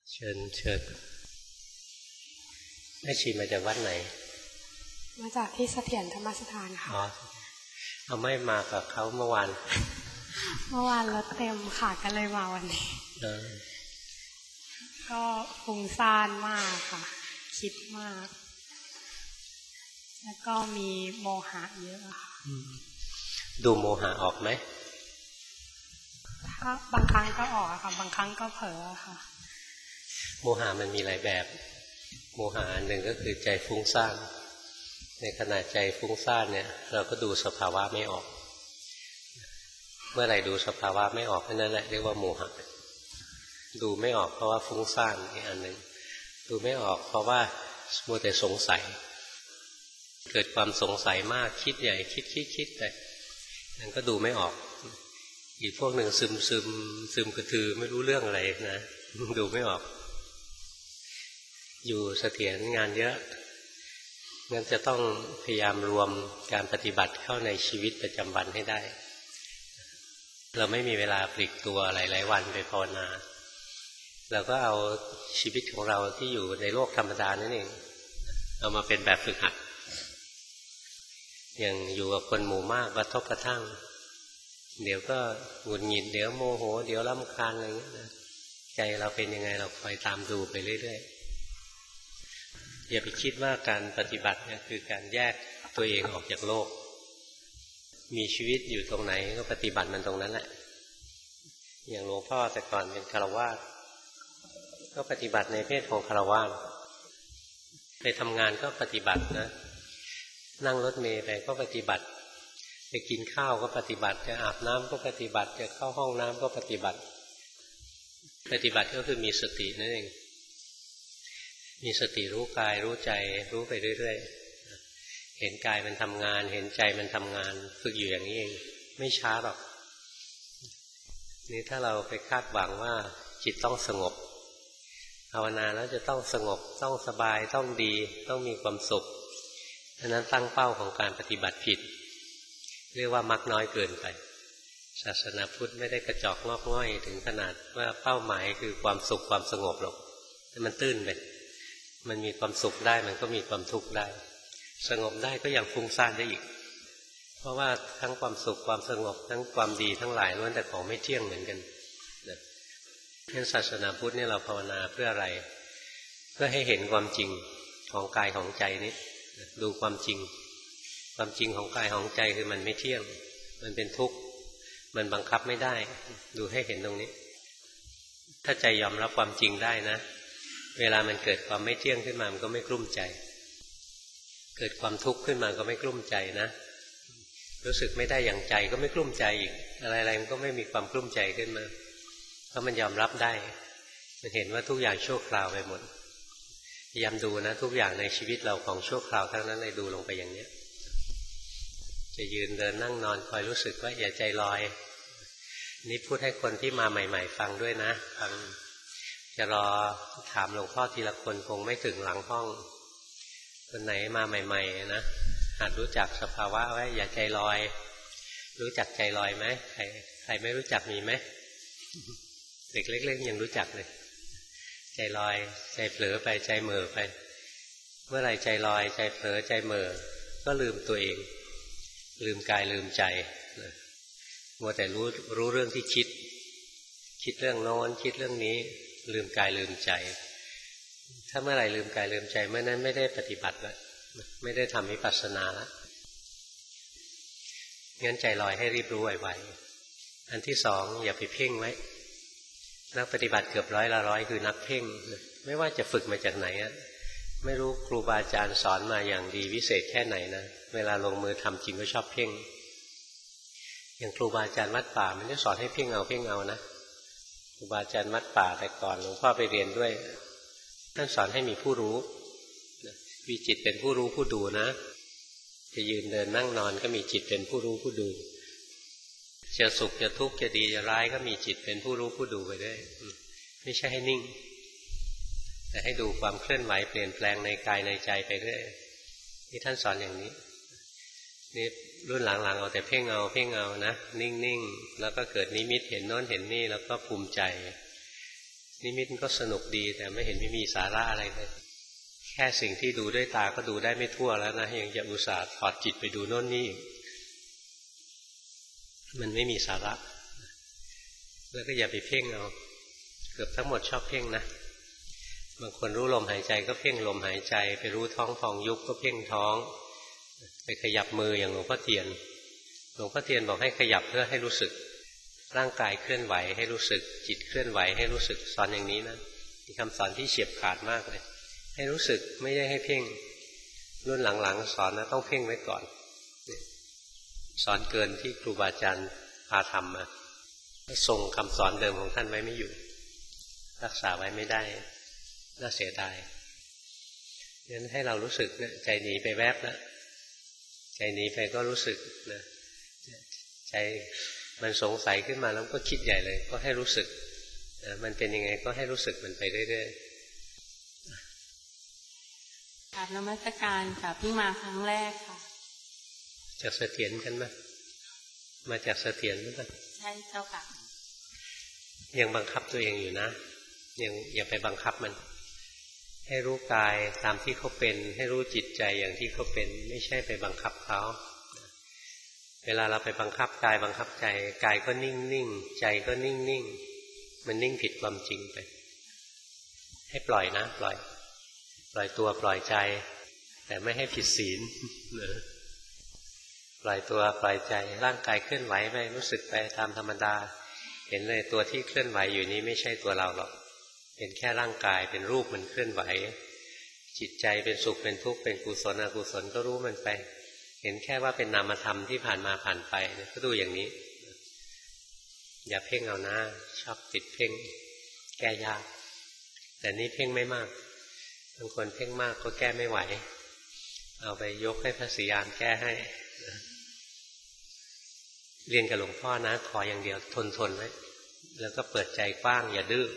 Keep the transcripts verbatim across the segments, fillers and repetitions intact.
เชิญเชิญแม่ชีมาจากวัดไหนมาจากที่เสถียรธรรมสถานค่ะอ๋อเอาไม่มากับเขาเมื่อวานเมื่อวานรถเต็มค่ะก็เลยมาวันนี้ก็ฟุ้งซ่านมากค่ะคิดมากแล้วก็มีโมหะเยอะค่ะดูโมหะออกไหมถ้าบางครั้งก็ออกค่ะบางครั้งก็เผลอค่ะโมหะมันมีหลายแบบโมหะอันหนึ่งก็คือใจฟุ้งซ่านในขณะใจฟุ้งซ่านเนี่ยเราก็ดูสภาวะไม่ออกเมื่อไหร่ดูสภาวะไม่ออกนั่นแหละเรียกว่าโมหะดูไม่ออกเพราะว่าฟุ้งซ่านอีกอันหนึ่งดูไม่ออกเพราะว่ามัวแต่สงสัยเกิดความสงสัยมากคิดใหญ่คิดคิดคิดไปนั่นก็ดูไม่ออกอีกพวกหนึ่งซึมซึมซึมกระทือไม่รู้เรื่องอะไรนะดูไม่ออกอยู่เสถียรงานเยอะงั้นจะต้องพยายามรวมการปฏิบัติเข้าในชีวิตประจำวันให้ได้เราไม่มีเวลาปลีกตัวหลายๆวันไปภาวนาเราก็เอาชีวิตของเราที่อยู่ในโลกธรรมดานั่นเองเอามาเป็นแบบฝึกหัดอย่างอยู่กับคนหมู่มากกระทบกระทั่งเดี๋ยวก็หงุดหงิดเดี๋ยวโมโหเดี๋ยวรำคาญอะไรอย่างเงี้ยนะใจเราเป็นยังไงเราคอยตามดูไปเรื่อยๆอย่าไปคิดว่าการปฏิบัติเนี่ยคือการแยกตัวเองออกจากโลกมีชีวิตอยู่ตรงไหนก็ปฏิบัติมันตรงนั้นแหละอย่างหลวงพ่อแต่ก่อนเป็นฆราวาสก็ปฏิบัติในเพศของฆราวาสไปทำงานก็ปฏิบัตินะนั่งรถเมล์ไปก็ปฏิบัติไปกินข้าวก็ปฏิบัติจะอาบน้ำก็ปฏิบัติจะเข้าห้องน้ำก็ปฏิบัติปฏิบัติก็คือมีสตินั่นเองมีสติรู้กายรู้ใจรู้ไปเรื่อยๆเห็นกายมันทำงานเห็นใจมันทำงานฝึกอยู่อย่างนี้เองไม่ช้าหรอกนี่ถ้าเราไปคาดหวังว่าจิตต้องสงบภาวนาแล้วจะต้องสงบต้องสบายต้องดีต้องมีความสุขอันนั้นตั้งเป้าของการปฏิบัติผิดเรียกว่ามักน้อยเกินไปศาสนาพุทธไม่ได้กระจอกงอกง่อยถึงขนาดว่าเป้าหมายคือความสุขความสงบหรอกแต่มันตื้นไปมันมีความสุขได้มันก็มีความทุกข์ได้สงบได้ก็ยังฟุ้งซ่านได้อีกเพราะว่าทั้งความสุขความสงบทั้งความดีทั้งหลายล้วนแต่ของไม่เที่ยงเหมือนกันนะงั้นศาสนาพุทธเนี่ยเราภาวนาเพื่ออะไรเพื่อให้เห็นความจริงของกายของใจนี้ดูความจริงความจริงของกายของใจคือมันไม่เที่ยงมันเป็นทุกข์มันบังคับไม่ได้ดูให้เห็นตรงนี้ถ้าใจยอมรับความจริงได้นะเวลามันเกิดความไม่เที่ยงขึ้นมามันก็ไม่กลุ้มใจเกิดความทุกข์ขึ้นมาก็ไม่กลุ้มใจนะรู้สึกไม่ได้อย่างใจก็ไม่กลุ้มใจอีกอะไรๆมันก็ไม่มีความกลุ้มใจขึ้นมาเพราะมันยอมรับได้มันเห็นว่าทุกอย่างชั่วคราวไปหมดพยายามดูนะทุกอย่างในชีวิตเราของชั่วคราวทั้งนั้นเลยดูลงไปอย่างนี้จะยืนเดินนั่งนอนคอยรู้สึกว่าอย่าใจลอยนี่พูดให้คนที่มาใหม่ๆฟังด้วยนะฟังจะรอถามหลวงพ่อทีละคนคงไม่ถึงหลังห้องคนไหนมาใหม่ๆนะหัดรู้จักสภาวะไว้อย่าใจลอยรู้จักใจลอยไหมใครใครไม่รู้จักมีไหมเด็กเล็กๆยังรู้จักเลยใจลอยใจเผลอไปใจเหม่อไปเมื่อไหร่ใจลอยใจเผลอใจเหม่อก็ลืมตัวเองลืมกายลืมใจมัวแต่รู้รู้เรื่องที่คิดคิดเรื่องโน้นคิดเรื่องนี้ลืมกายลืมใจถ้าเมื่อไหร่ลืมกายลืมใจเมื่อนั้นไม่ได้ปฏิบัติแล้วไม่ได้ทำวิปัสสนาแล้วงั้นใจลอยให้รีบรู้ไวๆอันที่สองอย่าไปเพ่งไว้นักปฏิบัติเกือบร้อยละร้อยคือนักเพ่งไม่ว่าจะฝึกมาจากไหนอะไม่รู้ครูบาอาจารย์สอนมาอย่างดีวิเศษแค่ไหนนะเวลาลงมือทำจริงก็ชอบเพ่งอย่างครูบาอาจารย์วัดป่ามันจะสอนให้เพ่งเอาเพ่งเอานะครูบาอาจารย์วัดป่าแต่ก่อนหลวงพ่อไปเรียนด้วยท่านสอนให้มีผู้รู้มีจิตเป็นผู้รู้ผู้ดูนะจะยืนเดินนั่งนอนก็มีจิตเป็นผู้รู้ผู้ดูจะสุขจะทุกข์จะดีจะร้ายก็มีจิตเป็นผู้รู้ผู้ดูไปด้วยไม่ใช่ให้นิ่งแต่ให้ดูความเคลื่อนไหวเปลี่ยนแปลงในกายในใจไปเรื่อยที่ท่านสอนอย่างนี้นี่รุ่นหลังๆเอาแต่เพ่งเอาเพ่งเอานะนิ่งๆแล้วก็เกิดนิมิตเห็นโน้นเห็นนี่แล้วก็ภูมิใจนิมิตมันก็สนุกดีแต่ไม่เห็นไม่มีสาระอะไรเลยแค่สิ่งที่ดูด้วยตาก็ดูได้ไม่ทั่วแล้วนะยังจะอุตส่าห์ถอดจิตไปดูโน่นนี่มันไม่มีสาระแล้วก็อย่าไปเพ่งเอาเกือบทั้งหมดชอบเพ่งนะบางคนรู้ลมหายใจก็เพ่งลมหายใจไปรู้ท้องพองยุบก็เพ่งท้องไปขยับมืออย่างหลวงพ่อเทียนหลวงพ่อเทียนบอกให้ขยับเพื่อให้รู้สึกร่างกายเคลื่อนไหวให้รู้สึกจิตเคลื่อนไหวให้รู้สึกสอนอย่างนี้นะมีคำสอนที่เฉียบขาดมากเลยให้รู้สึกไม่ได้ให้เพ่งรุ่นหลังๆสอนนะต้องเพ่งไว้ก่อนสอนเกินที่ครูบาอาจารย์พาทำมาส่งคำสอนเดิมของท่านไว้ไม่อยู่รักษาไว้ไม่ได้น่าเสียดายงั้นให้เรารู้สึกนะใจหนีไปแวบนะใจหนีไปก็รู้สึกนะใจมันสงสัยขึ้นมาแล้วก็คิดใหญ่เลยก็ให้รู้สึกนะมันเป็นยังไงก็ให้รู้สึกมันไปเรื่อยๆกราบนมัสการค่ะเพิ่งมาครั้งแรกค่ะจากเสถียรกันไหมมาจากเสถียรหรือเปล่าใช่เจ้าค่ะยังบังคับตัวเองอยู่นะยังอย่าไปบังคับมันให้รู้กายตามที่เขาเป็นให้รู้จิตใจอย่างที่เขาเป็นไม่ใช่ไปบังคับเขาเวลาเราไปบังคับกายบังคับใจกายก็นิ่งนิ่งใจก็นิ่งนิ่งมันนิ่งผิดความจริงไปให้ปล่อยนะปล่อยปล่อยตัวปล่อยใจแต่ไม่ให้ผิดศีลปล่อยตัวปล่อยใจร่างกายเคลื่อนไหวไปรู้สึกไปตามธรรมดาเห็นเลยตัวที่เคลื่อนไหวอยู่นี้ไม่ใช่ตัวเราหรอกเป็นแค่ร่างกายเป็นรูปมันเคลื่อนไหวจิตใจเป็นสุขเป็นทุกข์เป็นกุศลอกุศลก็รู้มันไปเห็นแค่ว่าเป็นนามธรรมที่ผ่านมาผ่านไปก็ดูอย่างนี้อย่าเพ่งเอานะชอบติดเพ่งแก้ยากแต่นี่เพ่งไม่มากบางคนเพ่งมากก็แก้ไม่ไหวเอาไปยกให้พระศรีอานแก้ให้เรียนกับหลวงพ่อนะขออย่างเดียวทนทนไว้แล้วก็เปิดใจกว้างอย่าดื้อ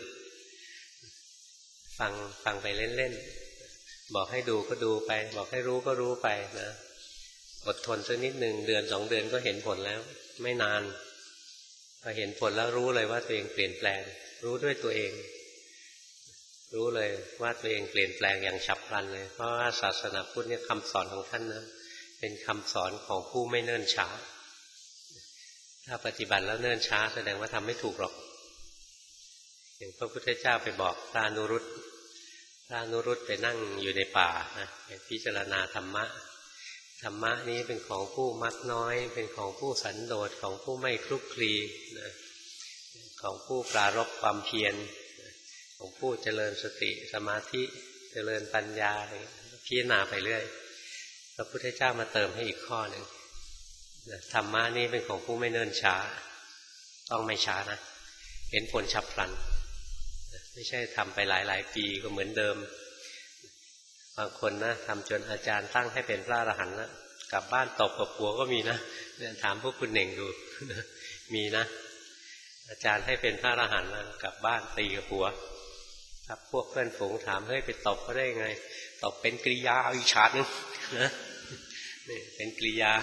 ฟังฟังไปเล่นๆบอกให้ดูก็ดูไปบอกให้รู้ก็รู้ไปนะอดทนสักนิดหนึ่งเดือนสองเดือนก็เห็นผลแล้วไม่นานพอเห็นผลแล้วรู้เลยว่าตัวเองเปลี่ยนแปลงรู้ด้วยตัวเองรู้เลยว่าตัวเองเปลี่ยนแปลงอย่างฉับพลันเลยเพราะว่าศาสนาพุทธเนี่ยคำสอนของท่านนะเป็นคำสอนของผู้ไม่เนิ่นช้าถ้าปฏิบัติแล้วเนิ่นช้าแสดงว่าทำไม่ถูกหรอกอย่างพระพุทธเจ้าไปบอกพระอนุรุตพระอนุรุตไปนั่งอยู่ในป่านะพิจารณาธรรมะธรรมะนี้เป็นของผู้มักน้อยเป็นของผู้สันโดษของผู้ไม่คลุกคลีนะของผู้ปรารภความเพียรของผู้เจริญสติสมาธิเจริญปัญญาพิจารณาไปเรื่อยพระพุทธเจ้ามาเติมให้อีกข้อหนึ่งธรรมะนี้เป็นของผู้ไม่เนิ่นช้าต้องไม่ช้านะเห็นผลฉับพลันไม่ใช่ทำไปหลายๆปีก็เหมือนเดิมบางคนนะทำจนอาจารย์ตั้งให้เป็นพระอรหันต์แล้วกลับบ้านตบกับผัวก็มีนะเนี่ยถามพวกคุณเน่งดูมีนะอาจารย์ให้เป็นพระอรหันต์แล้วกลับบ้านตีกับผัวครับพวกเพื่อนฝูงถามเฮ้ยไปตบเขาได้ไงตบเป็นกริยาอีกชาตินึงนะนี่เป็นกริยา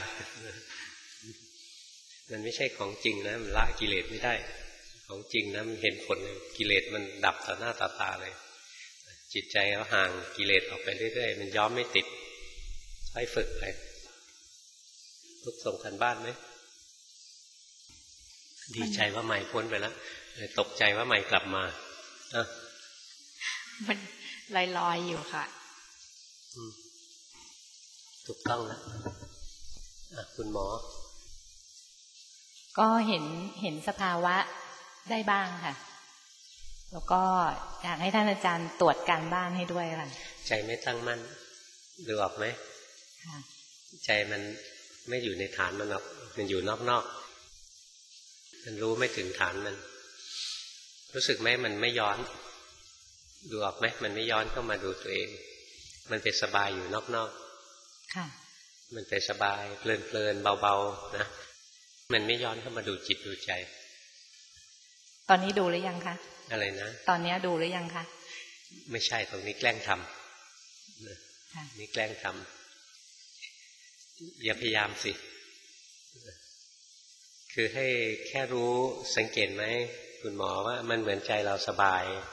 มันไม่ใช่ของจริงนะมันละกิเลสไม่ได้ของจริงนะมันเห็นผลเลยกิเลสมันดับต่อหน้าต่อตาเลยจิตใจก็ห่างกิเลสออกไปเรื่อยๆมันย้อมไม่ติดค่อยฝึกไปทุกส่งกันบ้านไหมดีใจว่าใหม่พ้นไปแล้วตกใจว่าใหม่กลับมาอ่ะมันลอยๆอยู่ค่ะถูกต้องแล้วคุณหมอก็เห็นเห็นสภาวะได้บ้างค่ะแล้วก็อยากให้ท่านอาจารย์ตรวจการบ้านให้ด้วยค่ะใจไม่ตั้งมั่นดูออกไหมใจมันไม่อยู่ในฐานมันหรอกมันอยู่นอกๆมันรู้ไม่ถึงฐานมันรู้สึกไหมมันไม่ย้อนดูออกไหมมันไม่ย้อนเข้ามาดูตัวเองมันเป็นสบายอยู่นอกๆค่ะมันเป็นสบายเพลินๆเบาๆนะมันไม่ย้อนเข้ามาดูจิตดูใจตอนนี้ดูหรือยังคะอะไรนะตอนนี้ดูหรือยังคะไม่ใช่ตรงนี้แกล้งทำนี่แกล้งทำอย่าพยายามสิคือให้แค่รู้สังเกตไหมคุณหมอว่ามันเหมือนใจเราสบาย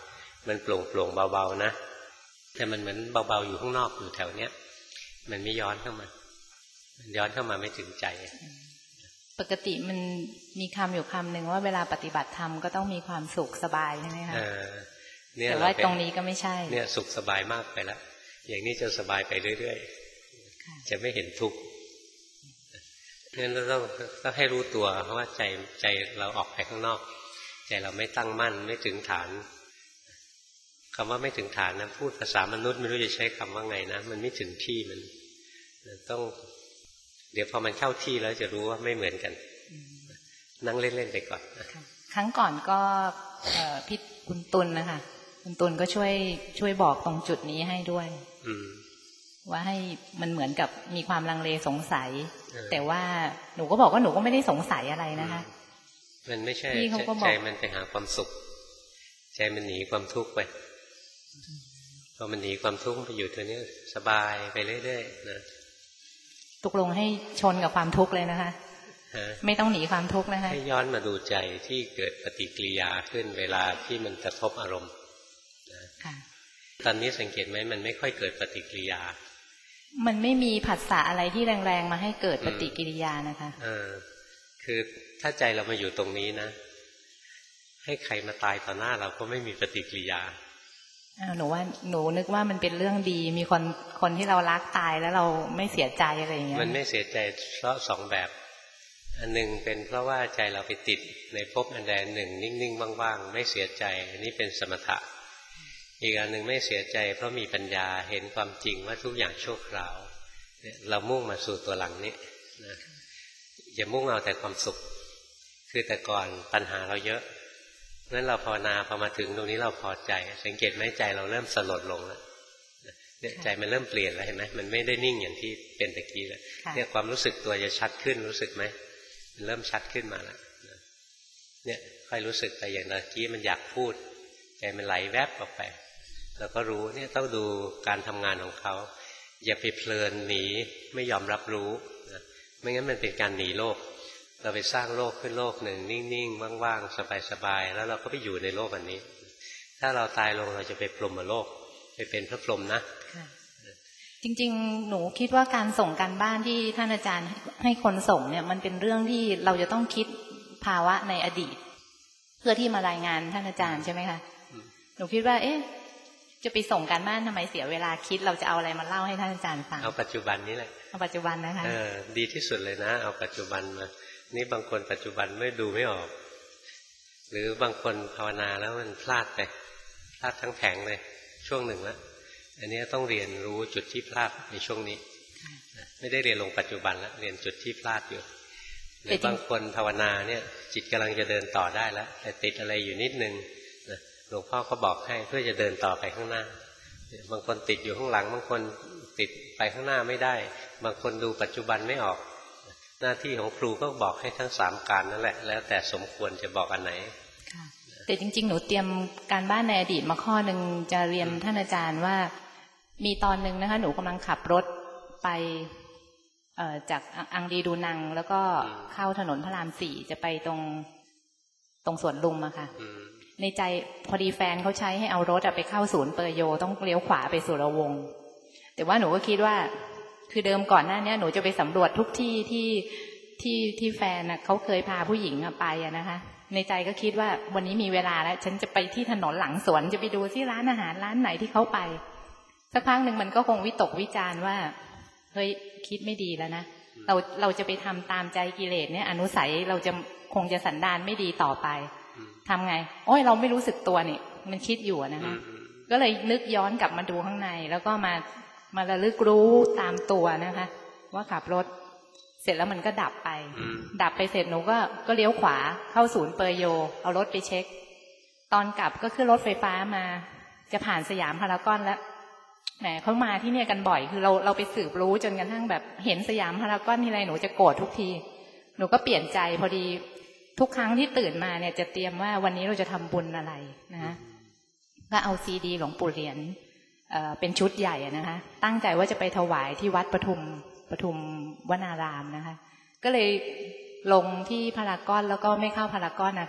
มันโปร่งโปร่งเบาๆนะแต่มันเหมือนเบาๆอยู่ข้างนอกอยู่แถวเนี้ยมันไม่ย้อนเข้ามามันย้อนเข้ามาไม่ถึงใจปกติมันมีคำอยู่คำหนึ่งว่าเวลาปฏิบัติธรรมก็ต้องมีความสุขสบายใช่ไหมคะแต่ว่าตรงนี้ก็ไม่ใช่เนี่ยสุขสบายมากไปแล้วอย่างนี้จะสบายไปเรื่อยๆจะไม่เห็นทุกข์งั้นเราต้องต้องให้รู้ตัวเพราะว่าใจใจเราออกไปข้างนอกใจเราไม่ตั้งมั่นไม่ถึงฐานคำว่าไม่ถึงฐานนะพูดภาษามนุษย์ไม่รู้จะใช้คำว่าไงนะมันไม่ถึงที่มันต้องเดี๋ยวพอมันเข้าที่แล้วจะรู้ว่าไม่เหมือนกันนั่งเล่นๆไปก่อนครั้งก่อนก็พี่คุณตุลนะคะคุณตุลก็ช่วยช่วยบอกตรงจุดนี้ให้ด้วยว่าให้มันเหมือนกับมีความลังเลสงสัยแต่ว่าหนูก็บอกว่าหนูก็ไม่ได้สงสัยอะไรนะคะมันไม่ใช่ใจมันไปหาความสุขใจมันหนีความทุกข์ไปพอมันหนีความทุกข์ไปอยู่ตัวนี้สบายไปเรื่อยๆนะตกลงให้ชนกับความทุกข์เลยนะคะไม่ต้องหนีความทุกข์นะคะให้ย้อนมาดูใจที่เกิดปฏิกิริยาขึ้นเวลาที่มันกระทบอารมณ์ตอนนี้สังเกตไหมมันไม่ค่อยเกิดปฏิกิริยามันไม่มีผัสสะอะไรที่แรงๆมาให้เกิดปฏิกิริยานะคะเออคือถ้าใจเรามาอยู่ตรงนี้นะให้ใครมาตายต่อหน้าเราก็ไม่มีปฏิกิริยาหนูว่าหนูนึกว่ามันเป็นเรื่องดีมีคนคนที่เรารักตายแล้วเราไม่เสียใจอะไรอย่างเงี้ยมันไม่เสียใจเพราะสองแบบอันหนึ่งเป็นเพราะว่าใจเราไปติดในภพอันใดหนึ่งนิ่งๆว่างๆไม่เสียใจอันนี้เป็นสมถะอีกอันหนึ่งไม่เสียใจเพราะมีปัญญาเห็นความจริงว่าทุกอย่างชั่วคราวเรามุ่งมาสู่ตัวหลังนี้นะอย่ามุ่งเอาแต่ความสุขคือแต่ก่อนปัญหาเราเยอะงั้นเราภาวนาพอมาถึงตรงนี้เราพอใจสังเกตไหมใจเราเริ่มสลดลงแล้วเนี่ยใจมันเริ่มเปลี่ยนแล้วเห็นไหมมันไม่ได้นิ่งอย่างที่เป็นตะกี้แล้วเนี่ยความรู้สึกตัวจะชัดขึ้นรู้สึกไหมมันเริ่มชัดขึ้นมาแล้วเนี่ยค่อยรู้สึกไปอย่างตะกี้มันอยากพูดใจมันไหลแวบออกไปเราก็รู้เนี่ยต้องดูการทำงานของเขาอย่าไปเพลินหนีไม่ยอมรับรู้นะไม่งั้นมันเป็นการหนีโลกเราไปสร้างโลกขึ้นโลกหนึ่งนิ่งๆว่างๆสบายๆแล้วเราก็ไปอยู่ในโลกอันนี้ถ้าเราตายลงเราจะไปพรหมโลกไปเป็นพระพรหมนะจริงๆหนูคิดว่าการส่งการบ้านที่ท่านอาจารย์ให้คนส่งเนี่ยมันเป็นเรื่องที่เราจะต้องคิดภาวะในอดีตเพื่อที่มารายงานท่านอาจารย์ใช่ไหมคะหนูคิดว่าเอ๊ะจะไปส่งการบ้านทำไมเสียเวลาคิดเราจะเอาอะไรมาเล่าให้ท่านอาจารย์ฟังเอาปัจจุบันนี้แหละเอาปัจจุบันนะคะเออดีที่สุดเลยนะเอาปัจจุบันมานี่บางคนปัจจุบันไม่ดูไม่ออกหรือบางคนภาวนาแล้วมันพลาดไปพลาดทั้งแผงเลยช่วงหนึ่งแล้วอันนี้ต้องเรียนรู้จุดที่พลาดในช่วงนี้ไม่ได้เรียนลงปัจจุบันแล้วเรียนจุดที่พลาดอยู่หรือบางคนภาวนาเนี่ยจิตกำลังจะเดินต่อได้แล้วแต่ติดอะไรอยู่นิดนึงหลวงพ่อก็บอกให้เพื่อจะเดินต่อไปข้างหน้าบางคนติดอยู่ข้างหลังบางคนติดไปข้างหน้าไม่ได้บางคนดูปัจจุบันไม่ออกหน้าที่ของครูก็บอกให้ทั้งสามการนั่นแหละแล้วแต่สมควรจะบอกอันไหนแต่จริงๆหนูเตรียมการบ้านในอดีตมาข้อหนึ่งจะเรียนท่านอาจารย์ว่ามีตอนหนึ่งนะคะหนูกำลังขับรถไปจากอังดีดูนังแล้วก็เข้าถนนพระรามสี่จะไปตรงตรงสวนลุมอะค่ะในใจพอดีแฟนเขาใช้ให้เอารถไปเข้าศูนย์เปอร์โยต้องเลี้ยวขวาไปสุรวงศ์แต่ว่าหนูก็คิดว่าคือเดิมก่อนหน้านี้หนูจะไปสำรวจทุกที่ที่ที่ที่แฟนน่ะเขาเคยพาผู้หญิงไปอะนะคะในใจก็คิดว่าวันนี้มีเวลาแล้วฉันจะไปที่ถนนหลังสวนจะไปดูที่ร้านอาหารร้านไหนที่เขาไปสักพักหนึ่งมันก็คงวิตกวิจารณ์ว่าเฮ้ยคิดไม่ดีแล้วนะเราเราจะไปทำตามใจกิเลสเนี่ยอนุสัยเราจะคงจะสันดานไม่ดีต่อไปทำไงโอ้ยเราไม่รู้สึกตัวนี่มันคิดอยู่นะคะก็เลยนึกย้อนกลับมาดูข้างในแล้วก็มามาระลึกรู้ตามตัวนะคะว่าขับรถเสร็จแล้วมันก็ดับไปดับไปเสร็จหนูก็ก็เลี้ยวขวาเข้าศูนย์เปอร์โยเอารถไปเช็คตอนกลับก็ขึ้นรถไฟฟ้ามาจะผ่านสยามพารากอนแล้วแหมเขามาที่เนี่ยกันบ่อยคือเราเราไปสืบรู้จนกระทั่งแบบเห็นสยามพารากอนทีไรหนูจะโกรธทุกทีหนูก็เปลี่ยนใจพอดีทุกครั้งที่ตื่นมาเนี่ยจะเตรียมว่าวันนี้เราจะทำบุญอะไรนะก็เอาซีดีหลวงปู่เหรียญเอ่อเป็นชุดใหญ่นะคะตั้งใจว่าจะไปถวายที่วัดปทุมปทุมวนารามนะคะก็เลยลงที่พารากอนแล้วก็ไม่เข้าพารากอนนะคะ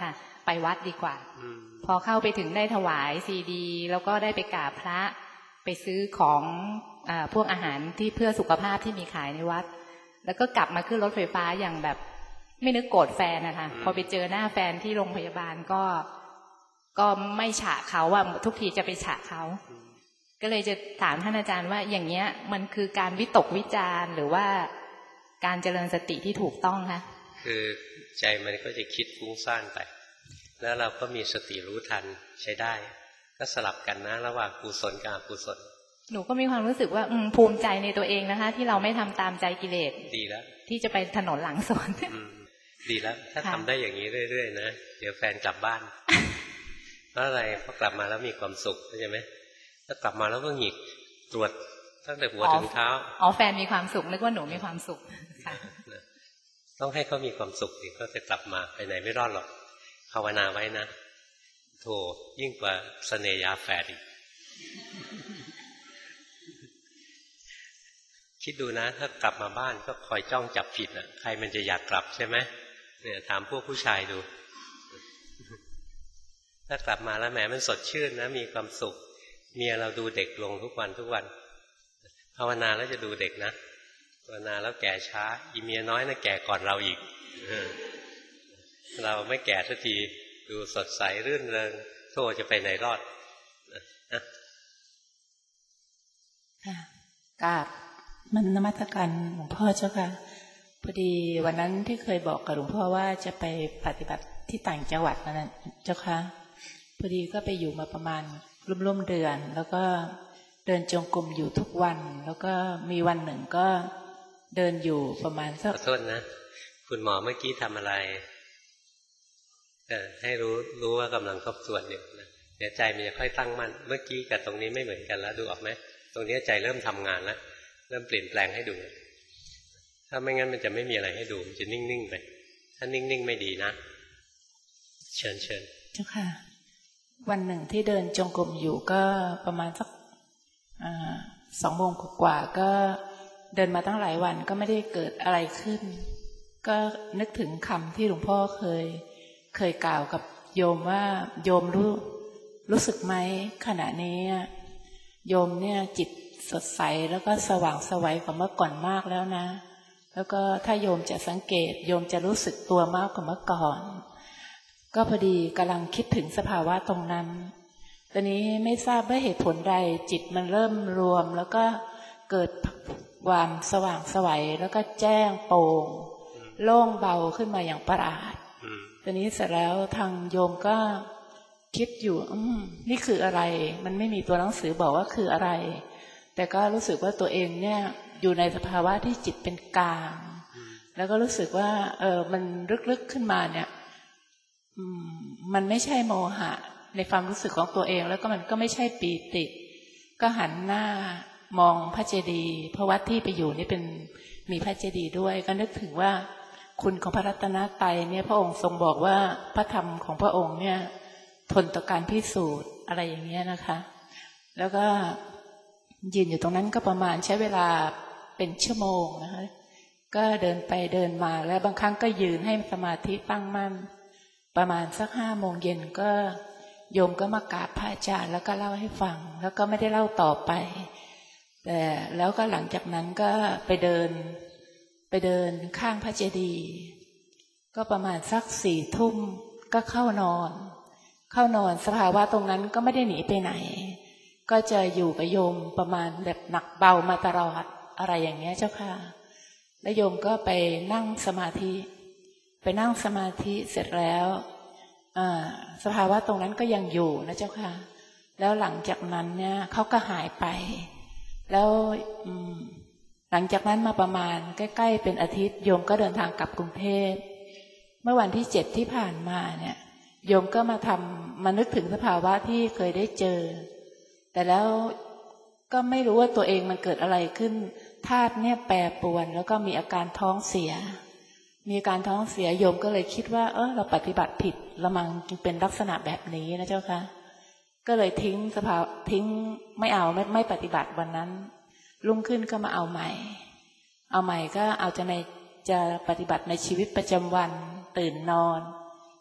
ไปวัดดีกว่าพอเข้าไปถึงได้ถวายซีดีแล้วก็ได้ไปกราบพระไปซื้อของอ่าพวกอาหารที่เพื่อสุขภาพที่มีขายในวัดแล้วก็กลับมาขึ้นรถไฟฟ้าอย่างแบบไม่นึกโกรธแฟนนะคะพอไปเจอหน้าแฟนที่โรงพยาบาลก็ก็ไม่ฉะเขาว่าทุกทีจะไปฉะเขาก็เลยจะถามท่านอาจารย์ว่าอย่างเงี้ยมันคือการวิตกวิจารณ์หรือว่าการเจริญสติที่ถูกต้องคะคือใจมันก็จะคิดฟุ้งซ่านไปแล้วเราก็มีสติรู้ทันใช้ได้ก็สลับกันนะระหว่างกุศลกับอกุศลหนูก็มีความรู้สึกว่าภูมิใจในตัวเองนะคะที่เราไม่ทำตามใจกิเลสดีแล้วที่จะไปถนนหลังสวนดีแล้วถ้าทำได้อย่างนี้เรื่อยๆนะเดี๋ยวแฟนกลับบ้านเพราะอะไรเพราะกลับมาแล้วมีความสุขเข้าใจไหมถ้ากลับมาแล้วก็หงิกตรวจตั้งแต่หัวถึงเท้าอ๋อแฟนมีความสุขนึกว่าหนูมีความสุขค่ะต้องให้เขามีความสุขถึงเขาจะกลับมาไปไหนไม่รอดหรอกภาวนาไว้นะโธ่ยิ่งกว่าเสน่ยาแฝดอีกคิดดูนะถ้ากลับมาบ้านก็คอยจ้องจับผิดอ่ะใครมันจะอยากกลับใช่ไหมเนี่ยถามพวกผู้ชายดูถ้ากลับมาแล้วแหมมันสดชื่นนะมีความสุขเมียเราดูเด็กลงทุกวันทุกวันภาวนาแล้วจะดูเด็กนะภาวนาแล้วแก่ช้าอีเมียน้อยน่ะแก่ก่อนเราอีกเราไม่แก่สักทีดูสดใสรื่นเริงโธ่จะไปไหนรอดนะค่ะกราบมันนมัสการหลวงพ่อเจ้าค่ะพอดีวันนั้นที่เคยบอกกับหลวงพ่อว่าจะไปปฏิบัติที่ต่างจังหวัดนั่นเจ้าค่ะพอดีก็ไปอยู่มาประมาณร่วมๆเดือนแล้วก็เดินจงกรมอยู่ทุกวันแล้วก็มีวันหนึ่งก็เดินอยู่ประมาณสักขอโทษนะคุณหมอเมื่อกี้ทำอะไรเออให้รู้รู้ว่ากำลังทบทวนอยู่นะเดี๋ยวใจมันจะค่อยตั้งมั่นเมื่อกี้กับตรงนี้ไม่เหมือนกันแล้วดูออกไหมตรงนี้ใจเริ่มทำงานแล้วเริ่มเปลี่ยนแปลงให้ดูถ้าไม่งั้นมันจะไม่มีอะไรให้ดูมันจะนิ่งๆไปถ้านิ่งๆไม่ดีนะเชิญเชิญเจ้าค่ะวันหนึ่งที่เดินจงกรมอยู่ก็ประมาณสักสองโมงกว่าก็เดินมาตั้งหลายวันก็ไม่ได้เกิดอะไรขึ้นก็นึกถึงคำที่หลวงพ่อเคยเคยกล่าวกับโยมว่าโยมรู้รู้สึกไหมขณะนี้โยมเนี่ยจิตสดใสแล้วก็สว่างไสวกว่าเมื่อก่อนมากแล้วนะแล้วก็ถ้าโยมจะสังเกตโยมจะรู้สึกตัวมากกว่าเมื่อก่อนก็พอดีกำลังคิดถึงสภาวะตรงนั้นตอนนี้ไม่ทราบว่าเหตุผลใดจิตมันเริ่มรวมแล้วก็เกิดความสว่างไสวแล้วก็แจ้งโปร่งโล่งเบาขึ้นมาอย่างประหลาดตอนนี้เสร็จแล้วทางโยมก็คิดอยู่อืมนี่คืออะไรมันไม่มีตัวหนังสือบอกว่าคืออะไรแต่ก็รู้สึกว่าตัวเองเนี่ยอยู่ในสภาวะที่จิตเป็นกลางแล้วก็รู้สึกว่าเออมันลึกๆขึ้นมาเนี่ยมันไม่ใช่โมหะในความรู้สึกของตัวเองแล้วก็มันก็ไม่ใช่ปีติก็หันหน้ามองพระเจดีย์เพราะวัดที่ไปอยู่นี่เป็นมีพระเจดีย์ด้วยก็นึกถึงว่าคุณของพระรัตนตรัยเนี่ยพระองค์ทรงบอกว่าพระธรรมของพระองค์เนี่ยทนต่อการพิสูจน์อะไรอย่างเงี้ยนะคะแล้วก็ยืนอยู่ตรงนั้นก็ประมาณใช้เวลาเป็นชั่วโมงนะคะก็เดินไปเดินมาแล้วบางครั้งก็ยืนให้สมาธิตั้งมั่นประมาณสักห้าโมงเย็นก็โยมก็มากราบพระอาจารย์แล้วก็เล่าให้ฟังแล้วก็ไม่ได้เล่าต่อไปแต่แล้วก็หลังจากนั้นก็ไปเดินไปเดินข้างพระเจดีย์ก็ประมาณสักสี่ทุ่มก็เข้านอนเข้านอนสภาวะตรงนั้นก็ไม่ได้หนีไปไหนก็จะอยู่กับโยมประมาณแบบหนักเบามาตลอดอะไรอย่างเงี้ยเจ้าค่ะแล้วโยมก็ไปนั่งสมาธิไปนั่งสมาธิเสร็จแล้วสภาวะตรงนั้นก็ยังอยู่นะเจ้าค่ะแล้วหลังจากนั้นเนี่ยเขาก็หายไปแล้วหลังจากนั้นมาประมาณใกล้ๆเป็นอาทิตย์โยมก็เดินทางกลับกรุงเทพเมื่อวันที่เจ็ดที่ผ่านมาเนี่ยโยมก็มาทำมานึกถึงสภาวะที่เคยได้เจอแต่แล้วก็ไม่รู้ว่าตัวเองมันเกิดอะไรขึ้นธาตุเนี่ยแปรปรวนแล้วก็มีอาการท้องเสียมีอาการท้องเสียโยมก็เลยคิดว่าเออเราปฏิบัติผิดละมังจึงเป็นลักษณะแบบนี้นะเจ้าค่ะก็เลยทิ้งสภาวะทิ้งไม่เอาไม่ไม่ปฏิบัติวันนั้นรุ่งขึ้นก็มาเอาใหม่เอาใหม่ก็เอาจะในจะปฏิบัติในชีวิตประจำวันตื่นนอน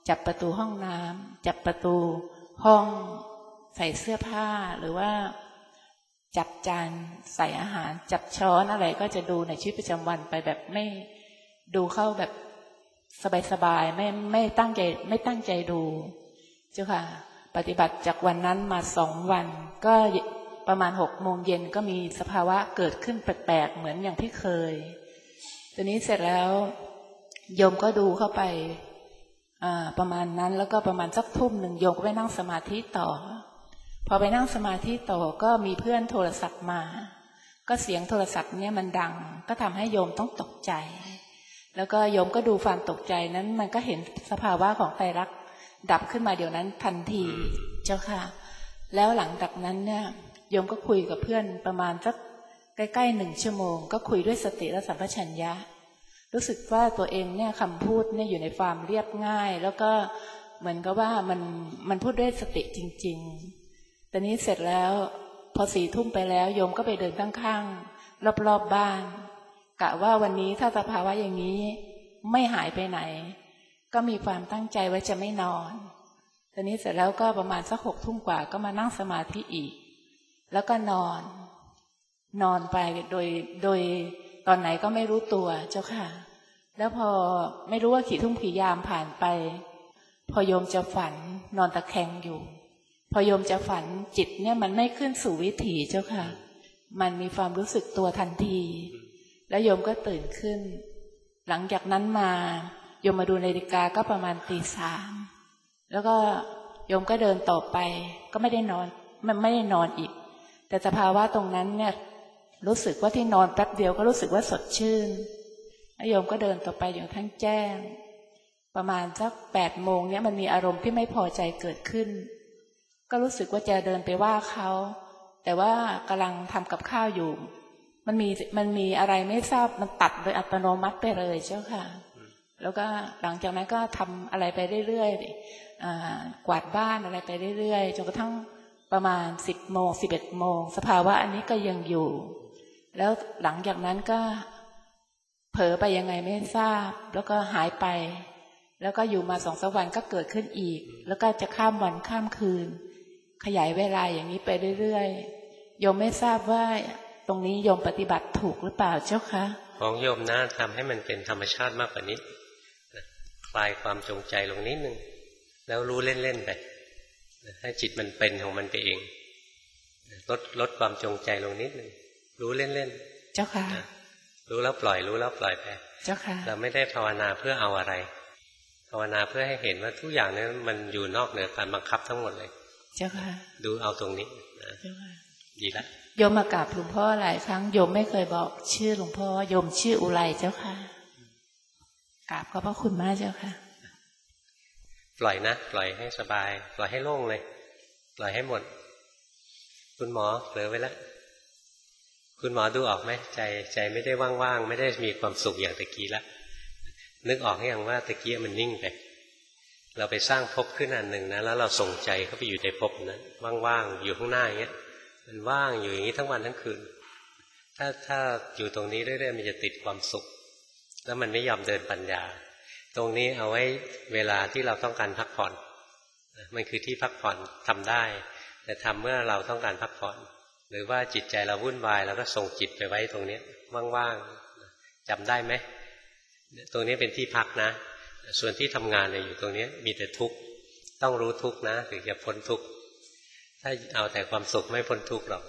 จับประตูห้องน้ำจับประตูห้องใส่เสื้อผ้าหรือว่าจับจานใส่อาหารจับช้อนอะไรก็จะดูในชีวิตประจำวันไปแบบไม่ดูเข้าแบบสบายๆไม่ไม่ตั้งใจไม่ตั้งใจดูเจ้าค่ะปฏิบัติจากวันนั้นมาสองวันก็ประมาณหกโมงเย็นก็มีสภาวะเกิดขึ้นแปลกๆเหมือนอย่างที่เคยตอนนี้เสร็จแล้วโยมก็ดูเข้าไปประมาณนั้นแล้วก็ประมาณสักทุ่มหนึ่งโยมก็ไปนั่งสมาธิต่อพอไปนั่งสมาธิต่อก็มีเพื่อนโทรศัพท์มาก็เสียงโทรศัพท์เนี่ยมันดังก็ทำให้โยมต้องตกใจแล้วก็โยมก็ดูความตกใจนั้นมันก็เห็นสภาวะของไตรลักษณ์ดับขึ้นมาเดี๋ยวนั้นทันทีเจ้าค่ะแล้วหลังจากนั้นเนี่ยโยมก็คุยกับเพื่อนประมาณสักใกล้ๆหนึ่งชั่วโมงก็คุยด้วยสติและสัมปชัญญะรู้สึกว่าตัวเองเนี่ยคำพูดเนี่ยอยู่ในความเรียบง่ายแล้วก็เหมือนกับว่ามันมันพูดด้วยสติจริงๆตอนนี้เสร็จแล้วพอสี่ทุ่มไปแล้วโยมก็ไปเดินข้างๆรอบๆ บ, บ้านกะว่าวันนี้ถ้าสภาวะอย่างนี้ไม่หายไปไหนก็มีความตั้งใจไว้จะไม่นอนตอนนี้เสร็จแล้วก็ประมาณสักหกทุ่มกว่าก็มานั่งสมาธิอีกแล้วก็นอนนอนไปโดยโดยตอนไหนก็ไม่รู้ตัวเจ้าค่ะแล้วพอไม่รู้ว่ากี่ทุ่มกี่ยามผ่านไปพอโยมจะฝันนอนตะแคงอยู่พอโยมจะฝันจิตเนี่ยมันไม่ขึ้นสู่วิถีเจ้าค่ะมันมีความรู้สึกตัวทันทีแล้วโยมก็ตื่นขึ้นหลังจากนั้นมาโยมมาดูนาฬิกาก็ประมาณตีสามแล้วก็โยมก็เดินต่อไปก็ไม่ได้นอนมันไม่ได้นอนอีกแต่สภาวะตรงนั้นเนี่ยรู้สึกว่าที่นอนแป๊บเดียวก็รู้สึกว่าสดชื่นโยมก็เดินต่อไปอย่างทั้งแจ้งประมาณสักแปดโมงเนี่ยมันมีอารมณ์ที่ไม่พอใจเกิดขึ้นก็รู้สึกว่าจะเดินไปว่าเขาแต่ว่ากำลังทำกับข้าวอยู่มันมีมันมีอะไรไม่ทราบมันตัดโดยอัตโนมัติไปเลยเจ้าค่ะแล้วก็หลังจากนั้นก็ทำอะไรไปเรื่อยๆกวาดบ้านอะไรไปเรื่อยๆจนกระทั่งประมาณสิบโมงสิบเอ็ดโมงสภาวะอันนี้ก็ยังอยู่แล้วหลังจากนั้นก็เผลอไปยังไงไม่ทราบแล้วก็หายไปแล้วก็อยู่มาสองสามวันก็เกิดขึ้นอีกแล้วก็จะข้ามวันข้ามคืนขยายเวลาอย่างนี้ไปเรื่อยๆโยมไม่ทราบว่าตรงนี้โยมปฏิบัติถูกหรือเปล่าเจ้าคะของโยมนะทำให้มันเป็นธรรมชาติมากกว่านี้คลายความจงใจลงนิดนึงแล้วรู้เล่นๆไปให้จิตมันเป็นของมันไปเองลดลดความจงใจลงนิดนึงรู้เล่นๆเจ้าค่ะรู้แล้วปล่อยรู้แล้วปล่อยไปเจ้าค่ะเราไม่ได้ภาวนาเพื่อเอาอะไรภาวนาเพื่อให้เห็นว่าทุกอย่างนี้มันอยู่นอกเหนือการบังคับทั้งหมดเลยเจ้าค่ะดูเอาตรงนี้นะดีแล้วโยมมากราบหลวงพ่อหลายครั้งโยมไม่เคยบอกชื่อหลวงพ่อโยมชื่ออุไรเจ้าค่ะกราบขอบพระคุณมากเจ้าค่ะปล่อยนะปล่อยให้สบายปล่อยให้โล่งเลยปล่อยให้หมดคุณหมอเผลอไปแล้วคุณหมอดูออกไหมใจใจไม่ได้ว่างๆไม่ได้มีความสุขอย่างตะกี้ละนึกออกอย่างว่าตะกี้มันนิ่งไปเราไปสร้างภพขึ้นอันหนึ่งนะแล้วเราส่งใจเข้าไปอยู่ในภพนั้นว่างๆอยู่ข้างหน้าอย่างเงี้ยมันว่างอยู่อย่างนี้ทั้งวันทั้งคืนถ้าถ้าอยู่ตรงนี้เรื่อยๆมันจะติดความสุขแล้วมันไม่ยอมเดินปัญญาตรงนี้เอาไว้เวลาที่เราต้องการพักผ่อนมันคือที่พักผ่อนทำได้แต่ทำเมื่อเราต้องการพักผ่อนหรือว่าจิตใจเราวุ่นวายเราก็ส่งจิตไปไว้ตรงนี้ว่างๆจำได้ไหมตรงนี้เป็นที่พักนะส่วนที่ทำงานเนี่ยอยู่ตรงนี้มีแต่ทุกข์ต้องรู้ทุกข์นะถึงจะพ้นทุกข์ถ้าเอาแต่ความสุขไม่พ้นทุกข์หรอก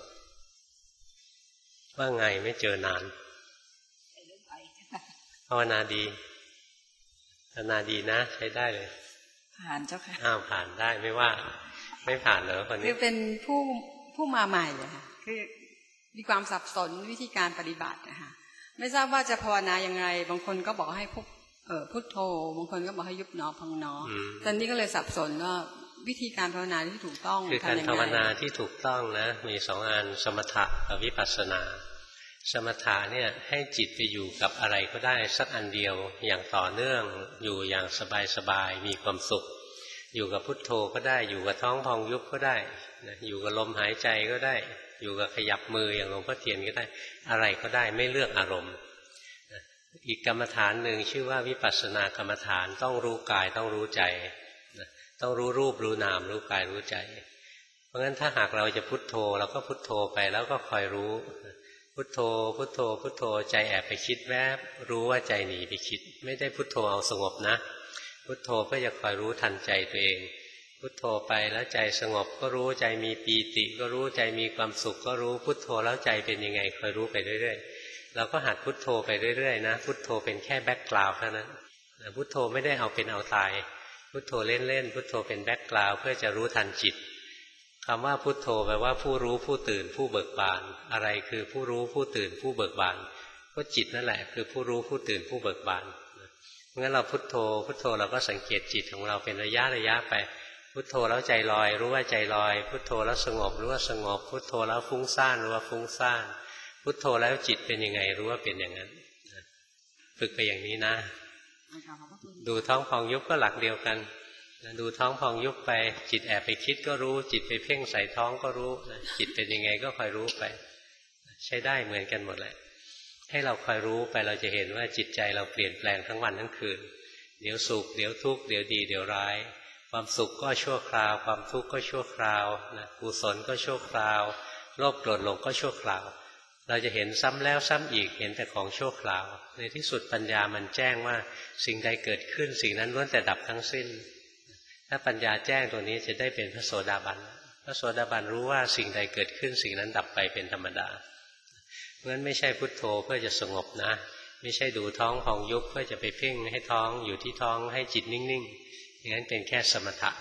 ว่าไงไม่เจอนานภาวนาดีภาวนาดีนะใช้ได้เลยผ่านเจ้าค่ะอ้าวผ่านได้ไม่ว่าไม่ผ่านเหรอคนนี้คือเป็นผู้ผู้มาใหม่อะค่ะคือมีความสับสนวิธีการปฏิบัตินะคะไม่ทราบว่าจะภาวนายังไงบางคนก็บอกให้พุทเอ่อพุทโธบางคนก็บอกให้ยุบหนอพองหนอตอนนี้ก็เลยสับสนว่าวิธีการภาวนาที่ถูกต้องคือการภาวนาที่ถูกต้องนะมีสองอันสมถะกับวิปัสสนาสมถะเนี่ยให้จิตไปอยู่กับอะไรก็ได้สักอันเดียวอย่างต่อเนื่องอยู่อย่างสบายๆมีความสุขอยู่กับพุทโธก็ได้อยู่กับท้องพองยุบก็ได้อยู่กับลมหายใจก็ได้อยู่กับขยับมืออย่างหลวงพ่อเทียนก็ได้อะไรก็ได้ไม่เลือกอารมณ์อีกกรรมฐานหนึ่งชื่อว่าวิปัสสนากรรมฐานต้องรู้กายต้องรู้ใจต้องรู้รูปรู้นามรู้กายรู้ใจเพราะงั้นถ้าหากเราจะพุทโธเราก็พุทโธไปแล้วก็คอยรู้พุทโธพุทโธพุทโธใจแอบไปคิดแวบรู้ว่าใจหนีไปคิดไม่ได้พุทโธเอาสงบนะพุทโธเพื่อจะคอยรู้ทันใจตัวเองพุทโธไปแล้วใจสงบก็รู้ใจมีปีติก็รู้ใจมีความสุขก็รู้พุทโธแล้วใจเป็นยังไงคอยรู้ไปเรื่อยๆเราก็หัดพุทโธไปเรื่อยๆนะพุทโธเป็นแค่แบ็คกราวด์เท่านั้นพุทโธไม่ได้เอาเป็นเอาตายพุทโธเล่นๆพุทโธเป็นแบ็คกราวด์เพื่อจะรู้ทันจิตคำว่าพุทโธแปลว่าผู้รู้ผู้ตื่นผู้เบิกบานอะไรคือผู้รู้ผู้ตื่นผู้เบิกบานก็จิตนั่นแหละคือผู้รู้ผู้ตื่นผู้เบิกบานงั้นเราพุทโธพุทโธเราก็สังเกตจิตของเราเป็นระยะระยะไปพุทโธแล้วใจลอยรู้ว่าใจลอยพุทโธแล้วสงบรู้ว่าสงบพุทโธแล้วฟุ้งซ่านรู้ว่าฟุ้งซ่านพุทโธแล้วจิตเป็นยังไงรู้ว่าเป็นอย่างนั้นฝึกไปอย่างนี้นะดูท้องพองยุบก็หลักเดียวกันดูท้องพองยุบไปจิตแอบไปคิดก็รู้จิตไปเพ่งใส่ท้องก็รู้จิตเป็นยังไงก็คอยรู้ไปใช้ได้เหมือนกันหมดแหละให้เราคอยรู้ไปเราจะเห็นว่าจิตใจเราเปลี่ยนแปลงทั้งวันทั้งคืนเดี๋ยวสุขเดี๋ยวทุกข์เดี๋ยวดีเดี๋ยวร้ายความสุขก็ชั่วคราวความทุกข์ก็ชั่วคราวนะกุศลก็ชั่วคราวโลภโกรธหลงก็ชั่วคราวเราจะเห็นซ้ำแล้วซ้ำอีกเห็นแต่ของชั่วคราวในที่สุดปัญญามันแจ้งว่าสิ่งใดเกิดขึ้นสิ่งนั้นล้วนแต่ดับทั้งสิ้นถ้าปัญญาแจ้งตัวนี้จะได้เป็นพระโสดาบันพระโสดาบันรู้ว่าสิ่งใดเกิดขึ้นสิ่งนั้นดับไปเป็นธรรมดาเพราะฉะนั้นไม่ใช่พุทโธเพื่อจะสงบนะไม่ใช่ดูท้องพองยุบเพื่อจะไปเพ่งให้ท้องอยู่ที่ท้องให้จิตนิ่งๆอย่างนั้นเป็นแค่สมถะ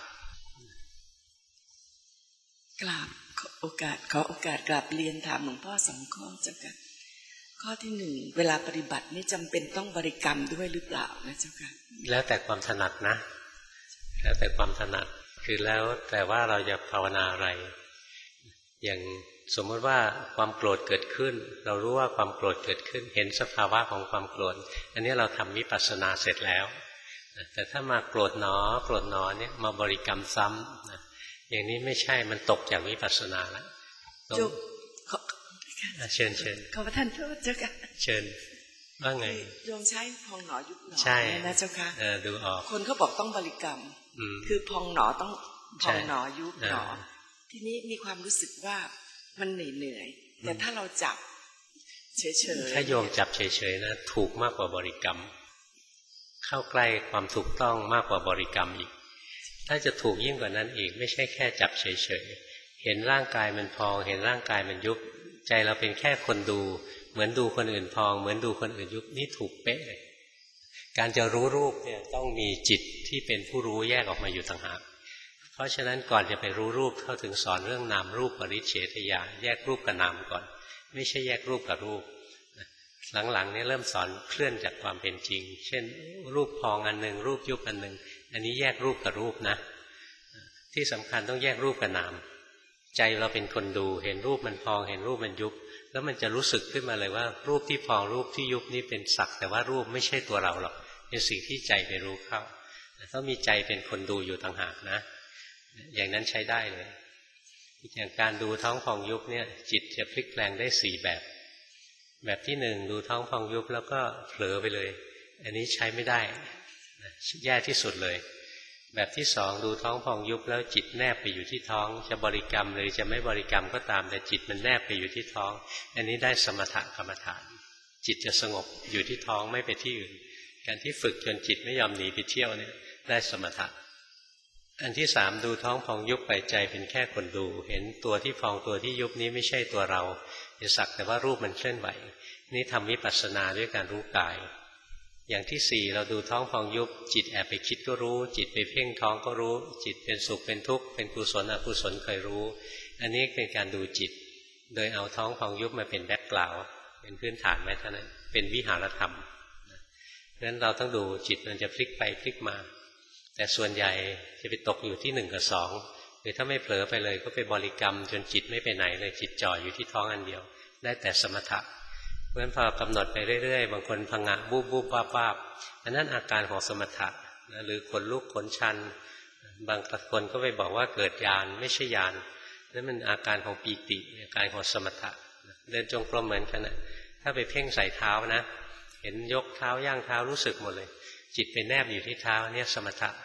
กราบโอกาสขอโอกาสกราบเรียนถามหลวงพ่อสองข้อเจ้าค่ะข้อที่หนึ่งเวลาปฏิบัตินี่จำเป็นต้องบริกรรมด้วยหรือเปล่านะเจ้าค่ะแล้วแต่ความถนัดนะแล้วแต่ความถนัดคือแล้วแต่ว่าเราจะภาวนาอะไรอย่างสมมติว่าความโกรธเกิดขึ้นเรารู้ว่าความโกรธเกิดขึ้นเห็นสภาวะของความโกรธอันนี้เราทำวิปัสสนาเสร็จแล้วแต่ถ้ามาโกรธหนอโกรธหนอเนี่ยมาบริกรรมซ้ำนะอย่างนี้ไม่ใช่มันตกจากวิปัสสนาแล้วจุกเชิญเชิญขอประทานโทษเจ้าค่ะเชิญว่าไงโยมใช้พองหนอยุบหนอใช่นะเจ้าค่ะเออดูออกคนเขาบอกต้องบริกรรมคือพองหนอต้องพองหนอยุบหนอทีนี้มีความรู้สึกว่ามันเหนื่อยๆแต่ถ้าเราจับเฉยๆถ้าโยมจับเฉยๆนะถูกมากกว่าบริกรรมเข้าใกล้ความถูกต้องมากกว่าบริกรรมอีกถ้าจะถูกยิ่งกว่านั้นอีกไม่ใช่แค่จับเฉยๆเห็นร่างกายมันพองเห็นร่างกายมันยุบใจเราเป็นแค่คนดูเหมือนดูคนอื่นพองเหมือนดูคนอื่นยุบนี่ถูกเป๊ะเลยการจะรู้รูปเนี่ยต้องมีจิตที่เป็นผู้รู้แยกออกมาอยู่ต่างหากเพราะฉะนั้นก่อนจะไปรู้รูปเขาถึงสอนเรื่องนามรูปปริเฉทญาณแยกรูปกับนามก่อนไม่ใช่แยกรูปกับรูปหลังๆนี่เริ่มสอนเคลื่อนจากความเป็นจริงเช่นรูปพองอันหนึ่งรูปยุบอันหนึ่งอันนี้แยกรูปกับรูปนะที่สำคัญต้องแยกรูปกับนามใจเราเป็นคนดูเห็นรูปมันพองเห็นรูปมันยุบแล้วมันจะรู้สึกขึ้นมาเลยว่ารูปที่พองรูปที่ยุบนี่เป็นสักแต่ว่ารูปไม่ใช่ตัวเราหรอกเป็นสิ่งที่ใจไปรู้เข้าต้องมีใจเป็นคนดูอยู่ต่างหากนะอย่างนั้นใช้ได้เลยอย่างการดูท้องพองยุบเนี่ยจิตจะพลิกแปลงได้สี่แบบแบบที่หนึ่งดูท้องพองยุบแล้วก็เผลอไปเลยอันนี้ใช้ไม่ได้แย่ที่สุดเลยแบบที่สองดูท้องพองยุบแล้วจิตแนบไปอยู่ที่ท้องจะบริกรรมหรือจะไม่บริกรรมก็ตามแต่จิตมันแนบไปอยู่ที่ท้องอันนี้ได้สมถกรรมฐานจิตจะสงบอยู่ที่ท้องไม่ไปที่อื่นการที่ฝึกจนจิตไม่ยอมหนีไปเที่ยวเนี่ยได้สมถะอันที่สามดูท้องพองยุบไปใจเป็นแค่คนดูเห็นตัวที่พองตัวที่ยุบนี้ไม่ใช่ตัวเราเป็นสักแต่ว่ารูปมันเคลื่อนไหวนี่ทำวิปัสสนาด้วยการรู้กายอย่างที่สี่เราดูท้องพองยุบจิตแอบไปคิดก็รู้จิตไปเพ่งท้องก็รู้จิตเป็นสุขเป็นทุกข์เป็นกุศลอกุศลเคยรู้อันนี้เป็นการดูจิตโดยเอาท้องพองยุบมาเป็นแบ็คกราวด์เป็นพื้นฐานไว้เท่านั้นเป็นวิหารธรรมเพราะฉะนั้นเราต้องดูจิตมันจะพลิกไปพลิกมาแต่ส่วนใหญ่จะไปตกอยู่ที่หนึ่งกับสองหรือถ้าไม่เผลอไปเลยก็ไปบริกรรมจนจิตไม่ไปไหนเลยจิตจ่ออยู่ที่ท้องอันเดียวได้แต่สมถะเพราะฉะนั้นพอกำหนดไปเรื่อยๆบางคนพังงะบูบบูบวาบวาบอันนั้นอาการของสมถะนะหรือขนลุกขนชันบางคนก็ไปบอกว่าเกิดญาณไม่ใช่ญาณนั่นมันอาการของปีติอาการของสมถะเดินจงกรมเหมือนกันนะถ้าไปเพ่งใส่เท้านะเห็นยกเท้าย่างเท้ารู้สึกหมดเลยจิตไปแนบอยู่ที่เท้าเนี่ยสมถะ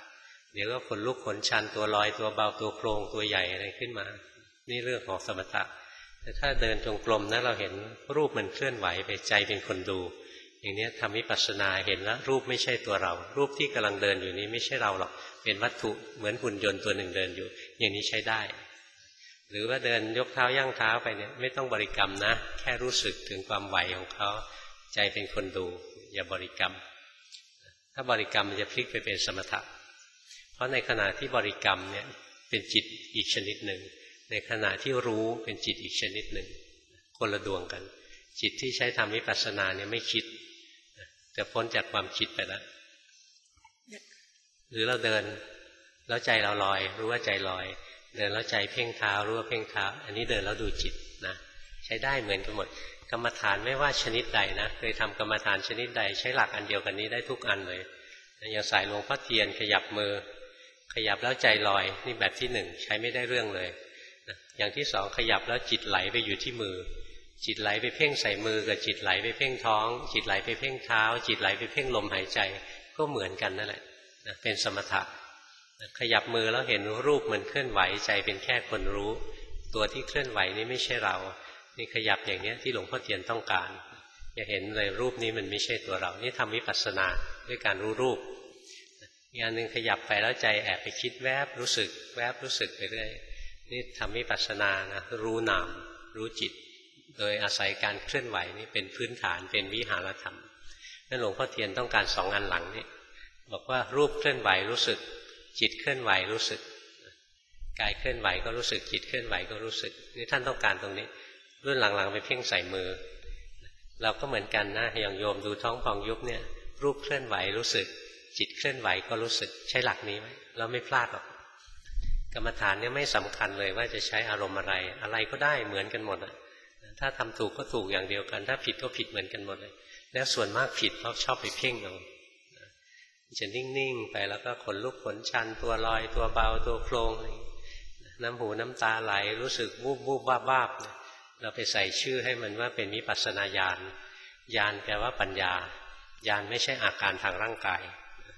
เดี๋ยวก็ขนลุกขนชันตัวลอยตัวเบาตัวโครงตัวใหญ่อะไรขึ้นมานี่เรื่องของสมถะแต่ถ้าเดินจงกรมนะเราเห็นรูปมันเคลื่อนไหวไปใจเป็นคนดูอย่างนี้ทำวิปัสสนาเห็นแล้วรูปไม่ใช่ตัวเรารูปที่กำลังเดินอยู่นี้ไม่ใช่เราหรอกเป็นวัตถุเหมือนหุ่นยนต์ตัวหนึ่งเดินอยู่อย่างนี้ใช้ได้หรือว่าเดินยกเท้าย่างเท้าไปเนี่ยไม่ต้องบริกรรมนะแค่รู้สึกถึงความไหวของเขาใจเป็นคนดูอย่าบริกรรมถ้าบริกรรมมันจะพลิกไปเป็นสมถะเพราะในขณะที่บริกรรมเนี่ยเป็นจิตอีกชนิดหนึ่งในขณะที่รู้เป็นจิตอีกชนิดหนึ่งคนละดวงกันจิตที่ใช้ทำวิปัสสนาเนี่ยไม่คิดจะพ้นจากความคิดไปแล้วหรือเราเดินแล้วใจเราลอยรู้ว่าใจลอยเดินแล้วใจเพ่งเท้ารู้ว่าเพ่งเท้าอันนี้เดินแล้วดูจิตนะใช้ได้เหมือนกันหมดกรรมฐานไม่ว่าชนิดใดนะเคยทำกรรมฐานชนิดใดใช้หลักอันเดียวกันนี้ได้ทุกอันเลยอย่างสายหลวงพ่อเทียนขยับมือขยับแล้วใจลอยนี่แบบที่หนึ่งใช้ไม่ได้เรื่องเลยอย่างที่สองขยับแล้วจิตไหลไปอยู่ที่มือจิตไหลไปเพ่งใส่มือกับจิตไหลไปเพ่งท้องจิตไหลไปเพ่งเท้าจิตไหลไปเพ่งลมหายใจก็เหมือนกันนั่นแหละเป็นสมถะขยับมือแล้วเห็นรูปมันเคลื่อนไหวใจเป็นแค่คนรู้ตัวที่เคลื่อนไหวนี้ไม่ใช่เรานี่ขยับอย่างนี้ที่หลวงพ่อเทียนต้องการจะเห็นเลยรูปนี้มันไม่ใช่ตัวเรานี่ทำวิปัสสนาด้วยการรู้รูปอีกอันหนึ่งขยับไปแล้วใจแอบไปคิดแวบรู้สึกแวบรู้สึกไปเรื่อยนี่ทำวิปัสสนานะรู้นามรู้จิตโดยอาศัยการเคลื่อนไหวนี่เป็นพื้นฐานเป็นวิหารธรรมนั่นหลวงพ่อเทียนต้องการสองอันหลังนี่บอกว่ารูปเคลื่อนไหวรู้สึกจิตเคลื่อนไหวรู้สึกกายเคลื่อนไหวก็รู้สึกจิตเคลื่อนไหวก็รู้สึกนี่ท่านต้องการตรงนี้รุ่นหลังๆไปเพ่งใส่มือเราก็เหมือนกันนะอย่างโยมดูท้องพองยุบเนี่ยรูปเคลื่อนไหวรู้สึกจิตเคลื่อนไหวก็รู้สึกใช้หลักนี้ไหมเราไม่พลาดหรอกกรรมฐานเนี่ยไม่สำคัญเลยว่าจะใช้อารมณ์อะไรอะไรก็ได้เหมือนกันหมดอ่ะถ้าทำถูกก็ถูกอย่างเดียวกันถ้าผิดก็ผิดเหมือนกันหมดเลยแล้วส่วนมากผิดเพราะชอบไปเพ่งเอาจะนิ่งๆไปแล้วก็ขนลุกขนชันตัวลอยตัวเบาตัวโครงน้ำหูน้ำตาไหลรู้สึกวูบวูบวาบวาบเราไปใส่ชื่อให้มันว่าเป็นวิปัสสนาญาณญาณแปลว่าปัญญาญาณไม่ใช่อาการทางร่างกาย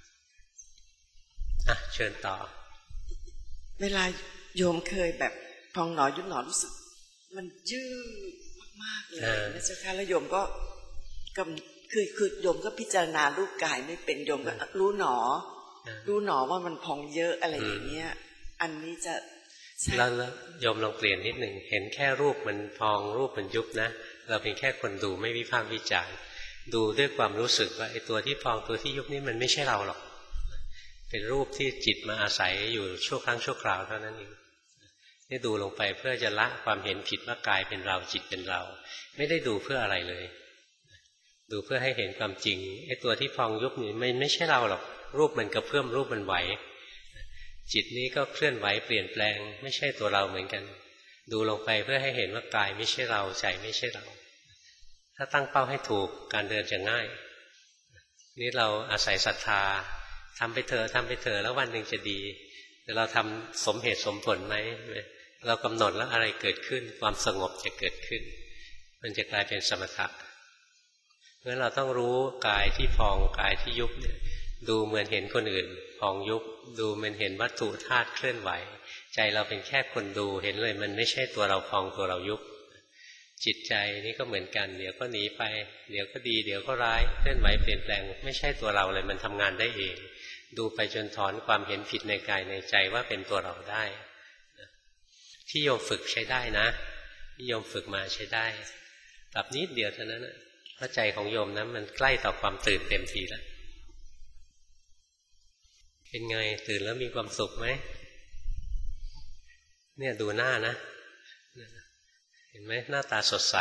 อ่ะเชิญต่อเวลาโยมเคยแบบพองหนอยุบหนอรู้สึกมันยืดมากๆเลยนะเจ้าค่ะแล้วโยมก็ก็คือคือโยมก็พิจารณารูปกายไม่เป็นโยมก็รู้หนอรู้หนอว่ามันพองเยอะอะไรอย่างเงี้ยอันนี้จะแล้วโยมลองเปลี่ยนนิดหนึ่งเห็นแค่รูปมันพองรูปมันยุบนะเราเป็นแค่คนดูไม่วิพากษ์วิจารณ์ดูด้วยความรู้สึกว่าไอ้ตัวที่พองตัวที่ยุบนี่มันไม่ใช่เราหรอกเป็นรูปที่จิตมาอาศัยอยู่ชั่วครั้งชั่วคราวเท่านั้นเองนี่ดูลงไปเพื่อจะละความเห็นผิดว่ากายเป็นเราจิตเป็นเราไม่ได้ดูเพื่ออะไรเลยดูเพื่อให้เห็นความจริงไอ้ตัวที่พองยุบนี่มันไม่ใช่เราหรอกรูปมันกระเพื่อมรูปมันไหวจิตนี้ก็เคลื่อนไหวเปลี่ยนแปลงไม่ใช่ตัวเราเหมือนกันดูลงไปเพื่อให้เห็นว่ากายไม่ใช่เราใจไม่ใช่เราถ้าตั้งเป้าให้ถูกการเดินจะง่ายนี่เราอาศัยศรัทธาทำไปเถอะทำไปเถอะแล้ววันหนึ่งจะดีแต่เราทำสมเหตุสมผลไหมเรากำหนดแล้วอะไรเกิดขึ้นความสงบจะเกิดขึ้นมันจะกลายเป็นสมถะเพราะฉะนั้นเราต้องรู้กายที่พองกายที่ยุบเนี่ยดูเหมือนเห็นคนอื่นพองยุบดูเหมือนเห็นวัตถุธาตุเคลื่อนไหวใจเราเป็นแค่คนดูเห็นเลยมันไม่ใช่ตัวเราพองตัวเรายุบจิตใจนี่ก็เหมือนกันเดี๋ยวก็หนีไปเดี๋ยวก็ดีเดี๋ยวก็ร้ายเคลื่อนไหวเปลี่ยนแปลงไม่ใช่ตัวเราเลยมันทำงานได้เองดูไปจนถอนความเห็นผิดในกายในใจว่าเป็นตัวเราได้ที่โยมฝึกใช้ได้นะที่โยมฝึกมาใช้ได้ปรับนิดเดียวเท่านั้นเพราะใจของโยมนั้นมันใกล้ต่อความตื่นเต็มทีแล้วเป็นไงตื่นแล้วมีความสุขไหมเนี่ยดูหน้านะเห็นไหมหน้าตาสดใส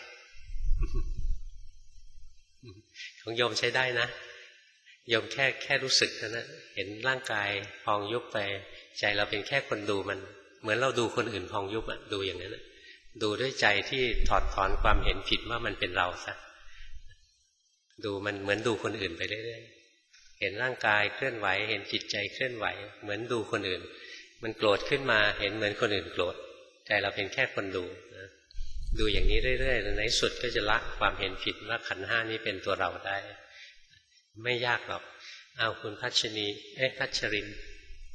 ของโยมใช้ได้นะโยมแค่แค่รู้สึกเท่านั้นเห็นร่างกายพองยุบไปใจเราเป็นแค่คนดูมันเหมือนเราดูคนอื่นพองยุบอ่ะดูอย่างนั้นนะดูด้วยใจที่ถอดถอนความเห็นผิดว่ามันเป็นเราซะดูมันเหมือนดูคนอื่นไปเรื่อยๆเห็นร่างกายเคลื่อนไหวเห็นจิตใจเคลื่อนไหวเหมือนดูคนอื่นมันโกรธขึ้นมาเห็นเหมือนคนอื่นโกรธใจเราเป็นแค่คนดูนะดูอย่างนี้เรื่อยๆในสุดก็จะละความเห็นผิดว่าขันธ์ห้านี้เป็นตัวเราได้ไม่ยากหรอกเอาคุณพัชนีเอ๊ะพัชริน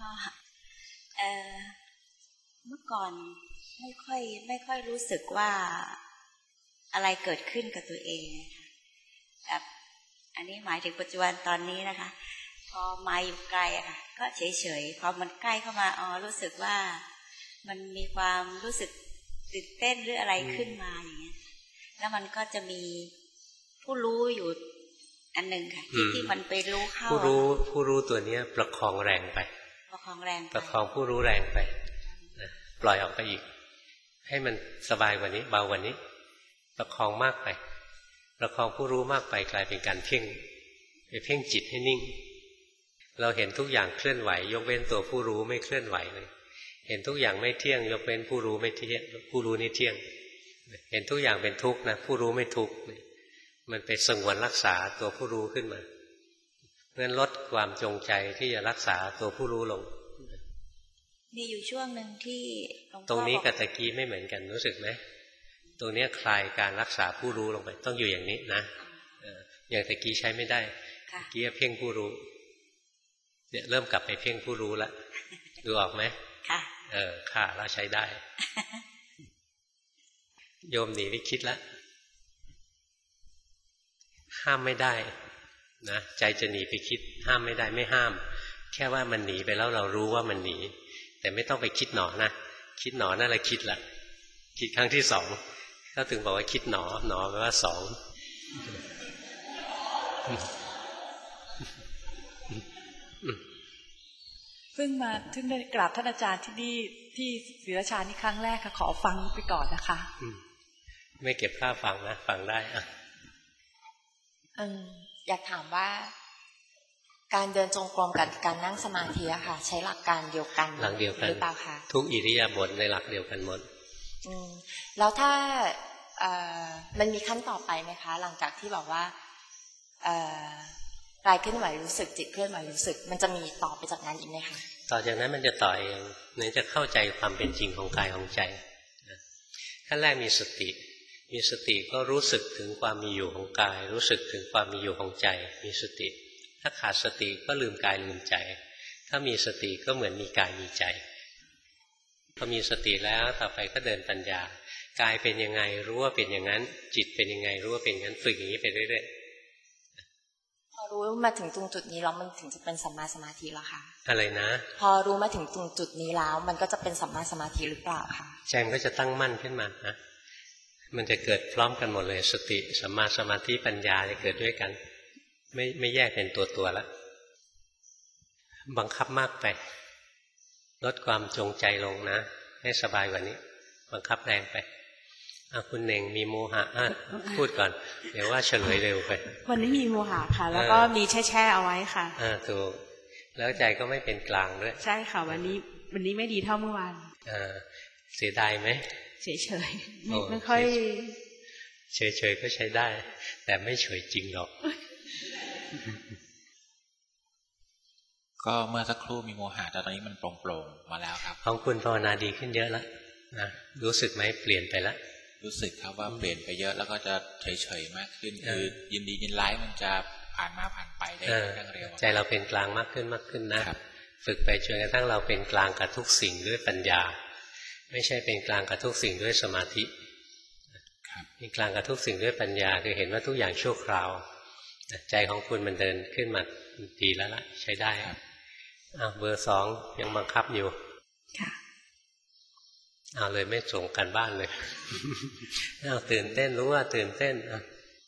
เอ่อเมื่อก่อนไม่ค่อยไม่ค่อยรู้สึกว่าอะไรเกิดขึ้นกับตัวเองแบบอันนี้หมายถึงปัจจุบันตอนนี้นะคะพอมาอยู่ไกลอะค่ะก็เฉยๆพอมันใกล้เข้ามาอ๋อรู้สึกว่ามันมีความรู้สึกตื่นเต้นหรืออะไรขึ้นมาอย่างเงี้ยแล้วมันก็จะมีผู้รู้อยู่อันหนึ่งค่ะที่ที่มันไปรู้เข้าผู้รู้ผู้รู้ตัวนี้ประคองแรงไปประคองแรงประคองผู้รู้แรงไปปล่อยออกไปอีกให้มันสบายกว่านี้เบากว่านี้ประคองมากไปประคองผู้รู้มากไปกลายเป็นการเพ่งไปเพ่งจิตให้นิ่งเราเห็นทุกอย่างเคลื่อนไหวยกเว้นตัวผู้รู้ไม่เคลื่อนไหวเลยเห็นทุกอย่างไม่เที่ยงยกเว้นผู้รู้ไม่เที่ยงผู้รู้นี่เที่ยงเห็นทุกอย่างเป็นทุกข์นะผู้รู้ไม่ทุกข์มันไปสงวนรักษาตัวผู้รู้ขึ้นมาเพื่อลดความจงใจที่จะรักษาตัวผู้รู้ลงมีอยู่ช่วงหนึ่งที่ตรงนี้กับตะกี้ไม่เหมือนกันรู้สึกไหมตรงนี้คลายการรักษาผู้รู้ลงไปต้องอยู่อย่างนี้นะอย่างตะกี้ใช้ไม่ได้ตะกี้เพ่งผู้รู้เนี่ยเริ่มกลับไปเพ่งผู้รู้แล้วดูออกไหมค่ะเออค่ะเราใช้ได้โยมหนีไปคิดแล้วห้ามไม่ได้นะใจจะหนีไปคิดห้ามไม่ได้ไม่ห้ามแค่ว่ามันหนีไปแล้วเรารู้ว่ามันหนีแต่ไม่ต้องไปคิดหนอนะคิดหนอนั่นแหละคิดละคิดครั้งที่สองก็ถึงบอกว่าคิดหนอหนอแปลว่าสองเพิ่งมาถึงได้กราบท่านอาจารย์ที่นี่ที่ศรีราชานี่ครั้งแรกค่ะขอฟังไปก่อนนะคะไม่เก็บค่าฟังนะฟังได้อะเอออยากถามว่าการเดินจงกรมกับการนั่งสมาธิอะค่ะใช้หลักการเดียวกันหลักเดียวกันหรือเปล่าคะทุกอิริยาบถในหลักเดียวกันหมดอืมแล้วถ้าเอ่อมันมีขั้นต่อไปไหมคะหลังจากที่บอกว่าเอ่อกายเคลื่อนไหวรู้สึกจิตเคลื่อนไหวรู้สึกมันจะมีต่อไปจากนั้นอีกไหมคะต่อจากนั้นมันจะต่อเองเนี่ยจะเข้าใจความเป็นจริงของกายของใจขั้นแรกมีสติมีสติก็รู้สึกถึงความมีอยู่ของกายรู้สึกถึงความมีอยู่ของใจมีสติถ้าขาดสติก็ลืมกายลืมใจถ้ามีสติก็เหมือนมีกายมีใจพอมีสติแล้วต่อไปก็เดินปัญญากายเป็นยังไงรู้ว่าเป็นอย่างนั้นจิตเป็นยังไงรู้ว่าเป็นอย่างนั้นฝึกอย่างนี้ไปเรื่อยๆพอรู้มาถึงตรงจุดนี้แล้วมันถึงจะเป็นสัมมาสมาธิแล้วค่ะอะไรนะพอรู้มาถึงตรงจุดนี้แล้วมันก็จะเป็นสัมมาสมาธิหรือเปล่าคะใจมันก็จะตั้งมั่นขึ้นมานะมันจะเกิดพร้อมกันหมดเลยสติสัมมาสมาธิปัญญาจะเกิดด้วยกันไม่ไม่แยกเป็นตัวตัวแล้วบังคับมากไปลดความจงใจลงนะให้สบายกว่านี้บังคับแรงไปอ่ะคุณเน่งมีโมหะอ่ะพูดก่อนเดี๋ยวว่าเฉลยเร็วไปวันนี้มีโมหะค่ะแล้วก็มีแช่แช่เอาไว้ค่ะอ่าถูกแล้วใจก็ไม่เป็นกลางด้วยใช่ค่ะวันนี้วันนี้ไม่ดีเท่าเมื่อวานอ่าเสียดายไหมเฉยเฉยไม่ไม่ค่อยเฉยเฉยก็ใช้ได้แต่ไม่เฉยจริงหรอกก็เมื่อสักครู่มีโมหะแต่ตอนนี้มันโปร่งๆมาแล้วครับของคุณภาวนาดีขึ้นเยอะแล้วนะรู้สึกไหมเปลี่ยนไปแล้วรู้สึกครับว่าเปลี่ยนไปเยอะแล้วก็จะเฉยๆมากขึ้นคือยินดียินร้ายมันจะผ่านมาผ่านไปได้อย่างเร็วใจเราเป็นกลางมากขึ้นมากขึ้นนะฝึกไปจนกระทั่งเราเป็นกลางกับทุกสิ่งด้วยปัญญาไม่ใช่เป็นกลางกับทุกสิ่งด้วยสมาธิเป็นกลางกับทุกสิ่งด้วยปัญญาคือเห็นว่าทุกอย่างชั่วคราวใจของคุณมันเดินขึ้นมาดีแล้วล่ะใช้ได้ครับอ้าวเบอร์สองยังบังคับอยู่ค่ะเอาเลยไม่ส่งกันบ้านเลยอ้าวตื่นเต้นรู้ว่าตื่นเต้นอ่ะ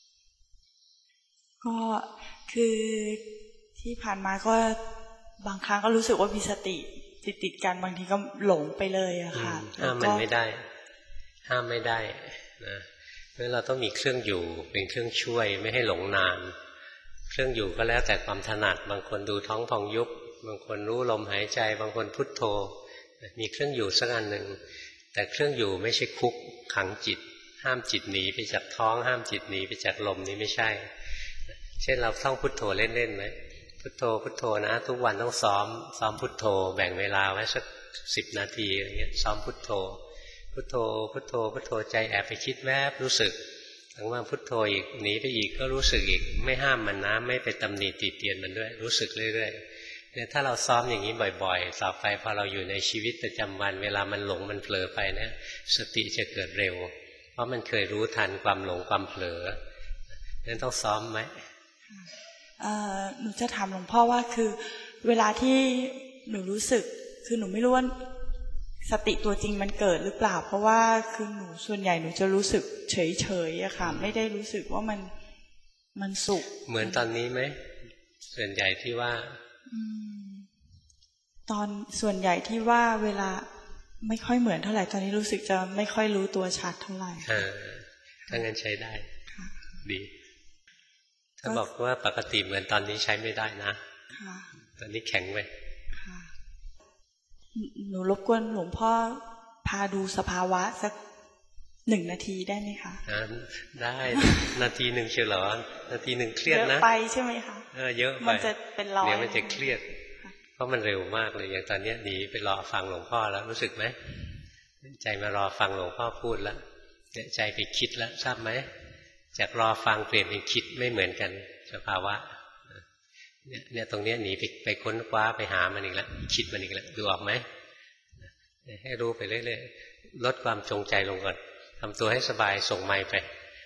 ก็คือที่ผ่านมาก็บางครั้งก็รู้สึกว่ามีสติติดติดกันบางทีก็หลงไปเลยอะค่ะห้ามมันไม่ได้ห้ามไม่ได้นะเพราะเราต้องมีเครื่องอยู่เป็นเครื่องช่วยไม่ให้หลงนานเครื่องอยู่ก็แล้วแต่ความถนัดบางคนดูท้องพองยุบบางคนรู้ลมหายใจบางคนพุทโธมีเครื่องอยู่สักอันหนึ่งแต่เครื่องอยู่ไม่ใช่คุกขังจิตห้ามจิตหนีไปจากท้องห้ามจิตหนีไปจากลมนี่ไม่ใช่เช่นเราท่องพุทโธเล่นๆไหมพุทโธพุทโธนะทุกวันต้องซ้อมซ้อมพุทโธแบ่งเวลาไว้สักสิบนาทีอะไรเงี้ยซ้อมพุทโธพุทโธพุทโธพุทโธใจแอบไปคิดแวบรู้สึกทั้งว่าพุทโธอีกหนีไปอีกก็รู้สึกอีกไม่ห้ามมันนะไม่ไปตำหนิติเตียนมันด้วยรู้สึกเรื่อยๆเนี่ยถ้าเราซ้อมอย่างนี้บ่อยๆต่อไปพอเราอยู่ในชีวิตประจำวันเวลามันหลงมันเผลอไปนะสติจะเกิดเร็วเพราะมันเคยรู้ทันความหลงความเผลอนั่นต้องซ้อมไหมหนูจะถามหลวงพ่อว่าคือเวลาที่หนูรู้สึกคือหนูไม่รู้ว่าสติตัวจริงมันเกิดหรือเปล่าเพราะว่าคือหนูส่วนใหญ่หนูจะรู้สึกเฉยๆอะค่ะไม่ได้รู้สึกว่ามันมันสุขเหมือนตอนนี้ไหมส่วนใหญ่ที่ว่าตอนส่วนใหญ่ที่ว่าเวลาไม่ค่อยเหมือนเท่าไหร่ตอนนี้รู้สึกจะไม่ค่อยรู้ตัวชัดเท่าไหร่ถ้างั้นใช้ได้ดีถ้าบอกว่าปกติเหมือนตอนนี้ใช้ไม่ได้นะตอนนี้แข็งไปหนูรบกวนหลวงพ่อพาดูสภาวะสักหนึ่งนาทีได้ไหมคะได้นาทีหนึ่งเชียวเหรอนาทีหนึ่งเครียดนะเยอะไปใช่ไหมคะเออเยอะไปมันจะเป็นร้อยเดี๋ยวมันจะเครียดเพราะมันเร็วมากเลยอย่างตอนนี้หนีไปรอฟังหลวงพ่อแล้วรู้สึกไหมใจมารอฟังหลวงพ่อพูดแล้วใจไปคิดแล้วทราบไหมจากรอฟังเปลี่ยนเป็นคิดไม่เหมือนกันสภาวะเนี่ยเนี่ยตรงนี้หนีไปไปค้นคว้าไปหามันอีกแล้วคิดมันอีกแล้วดูออกไหมให้รู้ไปเรื่อยๆลดความจงใจลงก่อนทำตัวให้สบายส่งไมค์ไป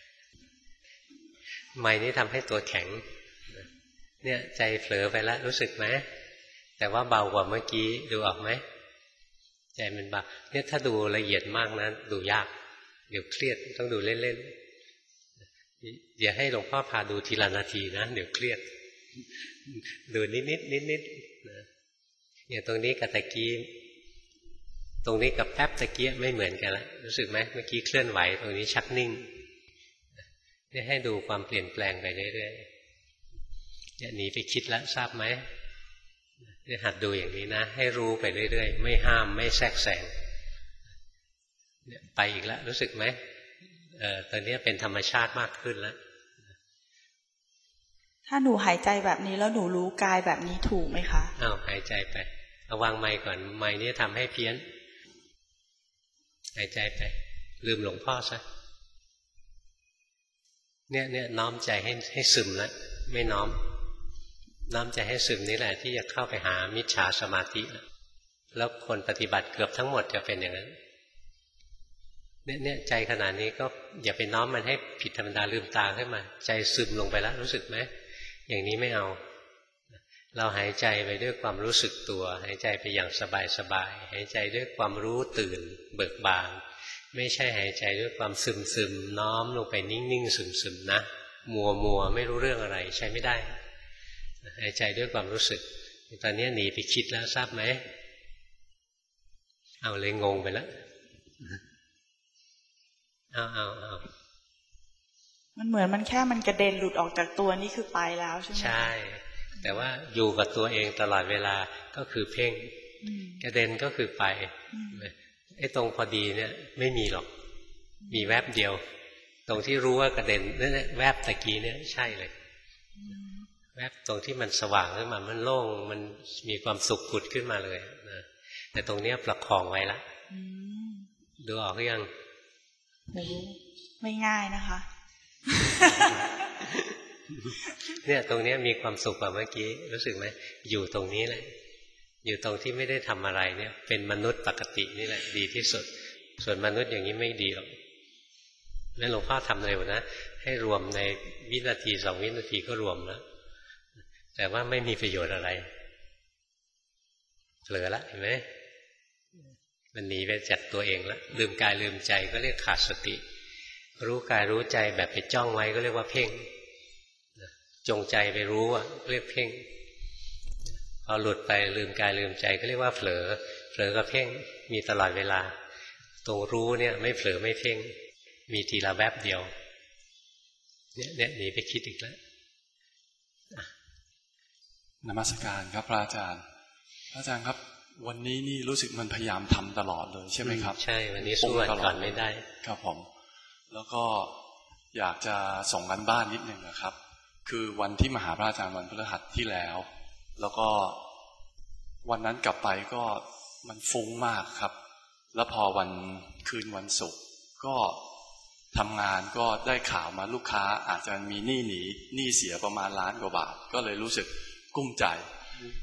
ไมค์นี้ทำให้ตัวแข็งเนี่ยใจเผลอไปแล้วรู้สึกไหมแต่ว่าเบากว่าเมื่อกี้ดูออกไหมใจมันเบาเนี่ยถ้าดูละเอียดมากนะดูยากเดี๋ยวเครียดต้องดูเล่นๆอย่าให้หลวงพ่อพาดูทีละนาทีนะเดี๋ยวเครียดดูนิดๆนิดๆนะอย่างตรงนี้กับตะกี้ตรงนี้กับแป๊บตะกี้ไม่เหมือนกันละรู้สึกไหมเมื่อกี้เคลื่อนไหวตรงนี้ชักนิ่งนี่ให้ดูความเปลี่ยนแปลงไปเรื่อยๆอย่าหนีไปคิดแล้วทราบไหมนี่หัดดูอย่างนี้นะให้รู้ไปเรื่อยๆไม่ห้ามไม่แทรกแซงไปอีกแล้วรู้สึกไหมเออตอนนี้เป็นธรรมชาติมากขึ้นแล้วถ้าหนูหายใจแบบนี้แล้วหนูรู้กายแบบนี้ถูกไหมคะอ้าวหายใจไปเอาวางไมค์ก่อนไมค์นี้ทำให้เพี้ยนหายใจไปลืมหลวงพ่อซะเนี่ยเนี่ยน้อมใจให้ให้ซึมแล้วไม่น้อมน้อมใจให้ซึมนี่แหละที่จะเข้าไปหามิจฉาสมาธิแล้วคนปฏิบัติเกือบทั้งหมดจะเป็นอย่างนั้นเนี่ยเนี่ยใจขนาดนี้ก็อย่าไปน้อมมันให้ผิดธรรมดาลืมตาขึ้นมาใจซึมลงไปแล้วรู้สึกไหมอย่างนี้ไม่เอาเราหายใจไปด้วยความรู้สึกตัวหายใจไปอย่างสบายๆหายใจด้วยความรู้ตื่นเบิกบานไม่ใช่หายใจด้วยความซึมซึมน้อมลงไปนิ่งๆซึมซึมนะมัวมัวไม่รู้เรื่องอะไรใช้ไม่ได้หายใจด้วยความรู้สึกตอนนี้หนีไปคิดแล้วทราบไหมเอาเลยงงไปแล้วเอาเอาเอามันเหมือนมันแค่มันกระเด็นหลุดออกจากตัวนี่คือไปแล้วใช่ไหมใช่แต่ว่าอยู่กับตัวเองตลอดเวลาก็คือเพ่งกระเด็นก็คือไปไอ้ตรงพอดีเนี่ยไม่มีหรอกมีแวบเดียวตรงที่รู้ว่ากระเด็นนั่นแวบตะกี้เนี่ยใช่เลยแวบตรงที่มันสว่างขึ้นมามันโล่งมันมีความสุขผุดขึ้นมาเลยนะแต่ตรงเนี้ยประคองไว้ละดูออกหรือยังไม่ง่ายนะคะเนี่ยตรงนี้มีความสุขกว่าเมื่อกี้รู้สึกไหมอยู่ตรงนี้แหละอยู่ตรงที่ไม่ได้ทำอะไรเนี่ยเป็นมนุษย์ปกตินี่แหละดีที่สุดส่วนมนุษย์อย่างนี้ไม่ดีหรอกนั่นหลวงพ่อทำเร็วนะให้รวมในวินาทีสองวินาทีก็รวมแล้วแต่ว่าไม่มีประโยชน์อะไรเผลอละเห็นไหมมันหนีไปจากตัวเองแล้วลืมกายลืมใจก็เรียกขาดสติรู้กายรู้ใจแบบไปจ้องไว้ก็เรียกว่าเพ่งจงใจไปรู้อ่ะเรียกเพ่งพอหลุดไปลืมกายลืมใจก็เรียกว่าเผลอเผลอกับเพ่งมีตลอดเวลาตรงรู้เนี่ยไม่เผลอไม่เพ่งมีทีละแวบเดียวเนี่ยเนี่ยหนีไปคิดอีกแล้วนมัสการครับพระอาจารย์พระอาจารย์ครับวันนี้นี่รู้สึกมันพยายามทำตลอดเลยใช่ไหมครับใช่วันนี้สู้วันก่อนไม่ได้ครับผมแล้วก็อยากจะส่งกันบ้านนิดนึงนะครับคือวันที่มาหาพระอาจารย์วันพฤหัสที่แล้วแล้วก็วันนั้นกลับไปก็มันฟุ้งมากครับ แล้วพอวันคืนวันศุกร์ก็ทำงานก็ได้ข่าวมาลูกค้าอาจจะมีหนี้หนีหนี้เสียประมาณล้านกว่าบาทก็เลยรู้สึกกุ้มใจฮะ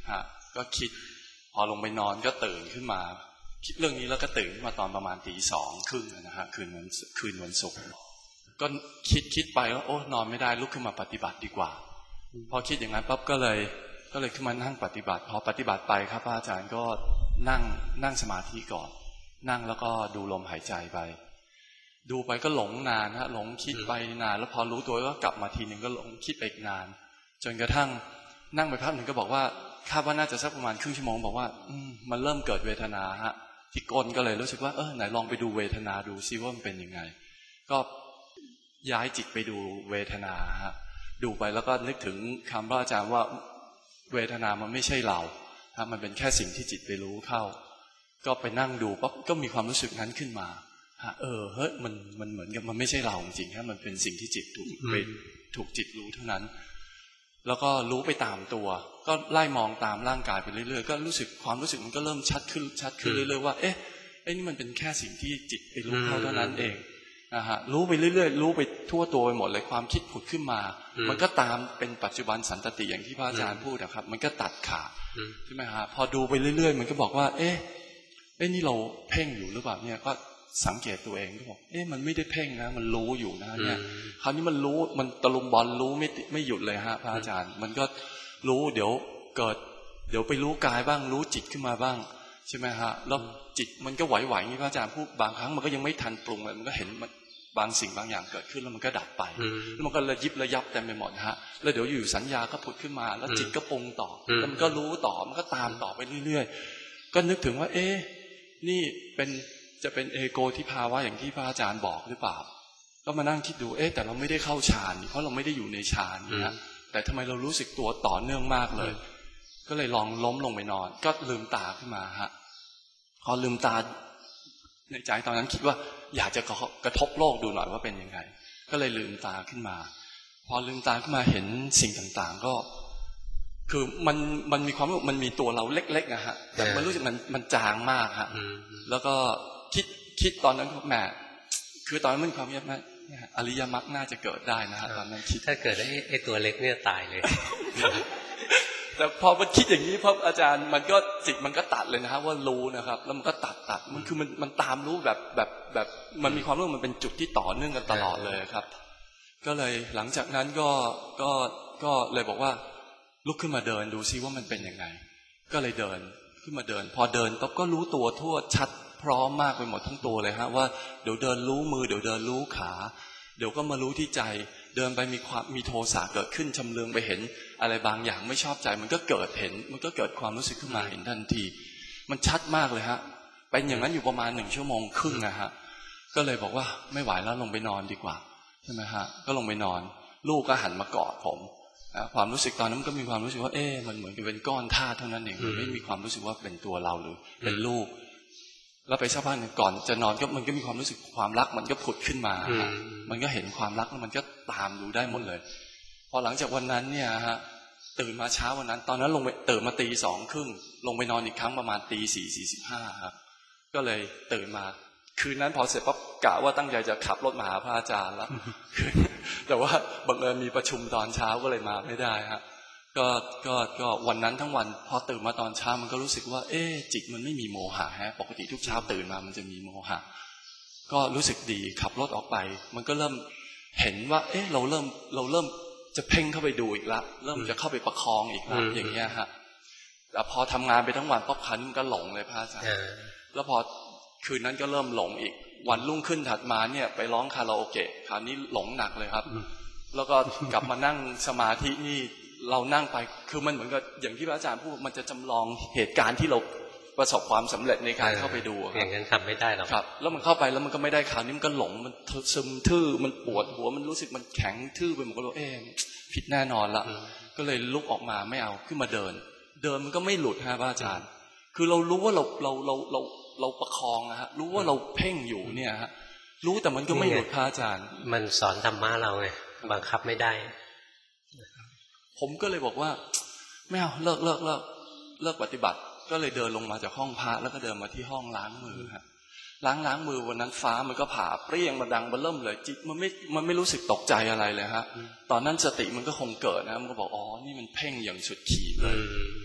ก็คิดพอลงไปนอนก็ตื่นขึ้นมาคิดเรื่องนี้แล้วก็ตื่นขึ้นมาตอนประมาณตีสองครึ่งนะฮะคืนวันคืนวันศุกร์ก็คิดคิดไปว่าโอ้นอนไม่ได้ลุกขึ้นมาปฏิบัติดีกว่าพอคิดอย่างนั้นปั๊บก็เลยก็เลยขึ้นมานั่งปฏิบัติพอปฏิบัติไปครับอาจารย์ก็นั่งนั่งสมาธิก่อนนั่งแล้วก็ดูลมหายใจไปดูไปก็หลงนานฮะหลงคิดไปนานแล้วพอรู้ตัวก็กลับมาทีนึงก็หลงคิดไปอีกนานจนกระทั่งนั่งไปพักหนึ่งก็บอกว่าคาดว่าน่าจะสักประมาณครึ่งชั่วโมงบอกว่าอืมมันเริ่มเกิดเวทนาฮะที่ก้นก็เลยรู้สึกว่าเออไหนลองไปดูเวทนาดูซิว่ามันเป็นยังไงก็ย้ายจิตไปดูเวทนาฮะดูไปแล้วก็นึกถึงคำพระอาจารย์ว่าเวทนามันไม่ใช่เราครับมันเป็นแค่สิ่งที่จิตไปรู้เข้าก็ไปนั่งดูปั๊บก็มีความรู้สึกนั้นขึ้นมาเออเฮ้ยมันมันเหมือนกับมันไม่ใช่เราจริงๆฮะมันเป็นสิ่งที่จิตถูกเป็นถูกจิตรู้เท่านั้นแล้วก็รู้ไปตามตัวก็ไล่มองตามร่างกายไปเรื่อยๆก็รู้สึกความรู้สึกมันก็เริ่มชัดขึ้นชัดขึ้นเรื่อยๆว่าเอ๊ะไอ้นี่มันเป็นแค่สิ่งที่จิตไปรู้เข้าเท่านั้นเองนะฮะรู้ไปเรื่อยๆรู้ไปทั่วตัวไปหมดเลยความคิดผุดขึ้นมามันก็ตามเป็นปัจจุบันสันตติอย่างที่พระอาจารย์พูดนะครับมันก็ตัดขาดใช่ไหมฮะพอดูไปเรื่อยๆมันก็บอกว่าเอ๊ะเอ๊ะนี่เราเพ่งอยู่หรือเปล่าเนี่ยก็สังเกตตัวเองก็บอกเอ๊ะมันไม่ได้เพ่งนะมันรู้อยู่นะเนี่ยคราวนี้มันรู้มันตะลุมบอลรู้ไม่ไม่หยุดเลยฮะพระอาจารย์มันก็รู้เดี๋ยวเกิดเดี๋ยวไปรู้กายบ้างรู้จิตขึ้นมาบ้างใช่ไหมฮะแล้วจิตมันก็ไหวๆนี่พระอาจารย์พูดบางครั้งมันก็ยังไม่ทันปรุงเลยมันก็เห็นมันบางสิ่งบางอย่างเกิดขึ้นแล้วมันก็ดับไปแล้วมันก็ระยิบระยับเต็มไปหมดฮะแล้วเดี๋ยวอยู่สัญญาก็ผุดขึ้นมาแล้วจิตก็ปรุงต่อแล้วมันก็รู้ต่อมันก็ตามต่อไปเรื่อยๆก็นึกถึงว่าเอ๊ะนี่เป็นจะเป็นเอโกที่ภาวะอย่างที่พระอาจารย์บอกหรือเปล่าก็มานั่งคิดดูเอ๊ะแต่เราไม่ได้เข้าฌานเพราะเราไม่ได้อยู่ในฌานนะแต่ทำไมเรารู้สึกตัวต่อเนื่องมากเลยก็เลยลองล้มลงไปนอนก็ลืมตาขึ้นมาฮะพอลืมตาในใจตอนนั้นคิดว่าอยากจะกระทบโลกดูหน่อยว่าเป็นยังไงก็เลยลืมตาขึ้นมาพอลืมตาขึ้นมาเห็นสิ่งต่างๆก็คือมันมันมีความรู้มันมีตัวเราเล็กๆนะฮะแต่มันรู้สึกมันมันจางมากฮะแล้วก็คิดคิดตอนนั้นแหมคือตอนนั้นมันความเงียบนะอริยมรรคน่าจะเกิดได้นะฮะตอนนั้นคิดถ้าเกิดไอ้ไอ้ตัวเล็กเนี่ยตายเลยแต่พอมันคิดอย่างนี้พออาจารย์มันก็จิตมันก็ตัดเลยนะฮะว่ารู้นะครับแล้วมันก็ตัดตัดมันคือมันมันตามรู้แบบแบบแบบมันมีความรู้มันเป็นจุดที่ต่อเนื่องกันตลอดเลยครับก็เลยหลังจากนั้นก็ก็ก็เลยบอกว่าลุกขึ้นมาเดินดูซิว่ามันเป็นยังไงก็เลยเดินขึ้นมาเดินพอเดินปั๊บก็รู้ตัวทั่วชัดพร้อมมากไปหมดทั้งตัวเลยฮะว่าเดี๋ยวเดินรู้มือเดี๋ยวเดินรู้ขาเดี๋ยวก็มารู้ที่ใจเดินไปมีความมีโทสะเกิดขึ้นชำเลืองไปเห็นอะไรบางอย่างไม่ชอบใจมันก็เกิดเห็นมันก็เกิดความรู้สึกขึ้นมาเห็นทันทีมันชัดมากเลยฮะเป็นอย่างนั้นอยู่ประมาณหนึ่งชั่วโมงครึ่งนะฮะก็เลยบอกว่าไม่ไหวแล้วลงไปนอนดีกว่าใช่ไหมฮะก็ลงไปนอนลูกก็หันมากอดผมความรู้สึกตอนนั้นก็มีความรู้สึกว่าเอ๊ะมันเหมือนกับเป็นก้อนธาตุเท่านั้นเองไม่มีความรู้สึกว่าเป็นตัวเราหรือเป็นลูกแล้วไปสักพักหนึ่งก่อนจะนอนก็มันก็มีความรู้สึกความรักมันก็ผุดขึ้นมามันก็เห็นความรักแล้วมันก็ตามดูได้หมดเลยพอหลังจากวันนั้นเนี่ยฮะตื่นมาเช้าวันนั้นตอนนั้นลงไปตื่นมาตีสองครึ่งลงไปนอนอีกครั้งประมาณตีสี่สี่สิบห้าครับก็เลยตื่นมาคืนนั้นพอเสร็จปั๊บกะว่าตั้งใจจะขับรถมาหาพระอาจารย์แล้วแต่ว่าบังเอิญมีประชุมตอนเช้าก็เลยมาไม่ได้ฮะก็ก็ก็วันนั้นทั้งวันพอตื่นมาตอนเช้ามันก็รู้สึกว่าเอ๊ะจิตมันไม่มีโมหะฮะปกติทุกเช้าตื่นมามันจะมีโมหะก็รู้สึกดีขับรถออกไปมันก็เริ่มเห็นว่าเอ๊ะเราเริ่มเราเริ่มจะเพ่งเข้าไปดูอีกละเริ่มจะเข้าไปประคองอีกละอย่างเงี้ยฮะแต่พอทำงานไปทั้งวันปั๊บคันมันก็หลงเลยพระอาจารย์แล้วพอคืนนั้นก็เริ่มหลงอีกวันรุ่งขึ้นถัดมาเนี่ยไปร้องคาราโอเกะคราวนี้หลงหนักเลยครับแล้วก็กลับมานั่งสมาธินี่เรานั่งไปคือมันเหมือนกับอย่างที่พระอาจารย์พูดมันจะจำลองเหตุการณ์ที่เราประสบความสำเร็จในการเข้าไปดูอย่างนั้นทำไม่ได้หรอกครับแล้วมันเข้าไปแล้วมันก็ไม่ได้คราวนี้มันก็หลงมันซึมทื่อมันปวดหัวมันรู้สึกมันแข็งทื่อไปหมดก็เลยเอ๊ะผิดแน่นอนละก็เลยลุกออกมาไม่เอาขึ้นมาเดินเดินมันก็ไม่หลุดฮะพระอาจารย์คือเรารู้ว่าเราเราเราเราเราประคองนะฮะรู้ว่าเราเพ่งอยู่เนี่ยฮะรู้แต่มันก็ไม่หลุดพระอาจารย์มันสอนธรรมะเราไงบังคับไม่ได้ผมก็เลยบอกว่าไม่เอาเลิกเลิกเลิกเลิกปฏิบัติก็เลยเดินลงมาจากห้องพระแล้วก็เดินมาที่ห้องล้างมือฮะล้างล้างมือวันนั้นฟ้ามันก็ผ่าเปรี้ยงมาดังมาเริ่มเลยจิตมันไม่มันไม่รู้สึกตกใจอะไรเลยฮะตอนนั้นสติมันก็คงเกิดนะมันก็บอกอ๋อนี่มันเพ่งอย่างสุดขีดเลย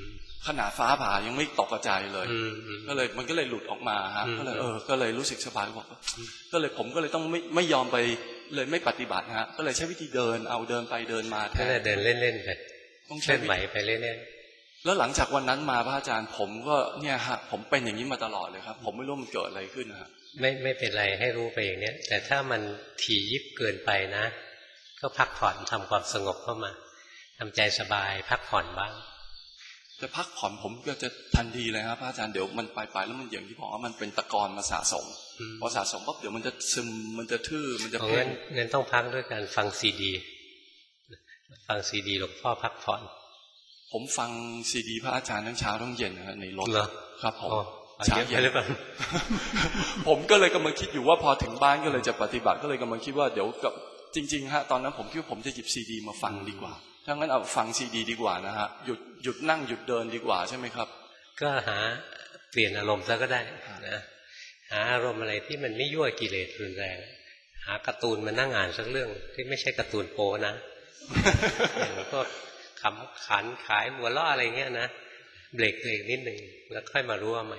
ขนาดฟ้าผ่ายังไม่ตกกระจายเลยก็เลยมันก็เลยหลุดออกมาฮะก็เลยเออก็เลยรู้สึกสบายบอกก็เลยผมก็เลยต้องไม่ไม่ยอมไปเลยไม่ปฏิบัติฮะก็เลยใช้วิธีเดินเอาเดินไปเดินมาแทนเดินเล่นๆไปต้องเคลื่อนไหวไปเล่นๆแล้วหลังจากวันนั้นมาพระอาจารย์ผมก็เนี่ยฮะผมเป็นอย่างนี้มาตลอดเลยครับผมไม่รู้มันเกิดอะไรขึ้นฮะไม่ไม่เป็นไรให้รู้ไปอย่างเนี้ยแต่ถ้ามันถี่ยิบเกินไปนะก็พักผ่อนทำความสงบเข้ามาทำใจสบายพักผ่อนบ้างแต่พักผ่อนผมก็จะทันทีเลยครับพระอาจารย์เดี๋ยวมันไปไปแล้วมันอย่างที่บอกว่ามันเป็นตะกอนมาสะสมพอสะสมปุ๊บเดี๋ยวมันจะซึมมันจะทื่อมันจะเพ่งงั้นต้องพักด้วยการฟังซีดีฟังซีดีหลวงพ่อพักผ่อนผมฟังซีดีพระอาจารย์ทั้งเช้าทั้งเย็นนะในรถครับผมเช้าเย็นหรือเปล่าผมก็เลยกำลังคิดอยู่ว่าพอถึงบ้านก็เลยจะปฏิบัติก็เลยกำลังคิดว่าเดี๋ยวกับจริงๆฮะตอนนั้นผมคิดว่าผมจะหยิบซีดีมาฟังดีกว่าถ้างั้นเอาฟังซีดีดีกว่านะฮะหยุดหยุดนั่งหยุดเดินดีกว่าใช่ไหมครับก็หาเปลี่ยนอารมณ์ซะก็ได้นะหาอารมณ์อะไรที่มันไม่ยั่วกิเลสรุนแรงหาการ์ตูนมานั่งอ่านสักเรื่องที่ไม่ใช่การ์ตูนโปนะอย่างก็ขำขันขายหัวล้ออะไรเงี้ยนะเบรกเบรกนิดหนึ่งแล้วค่อยมารู้ว่าใหม่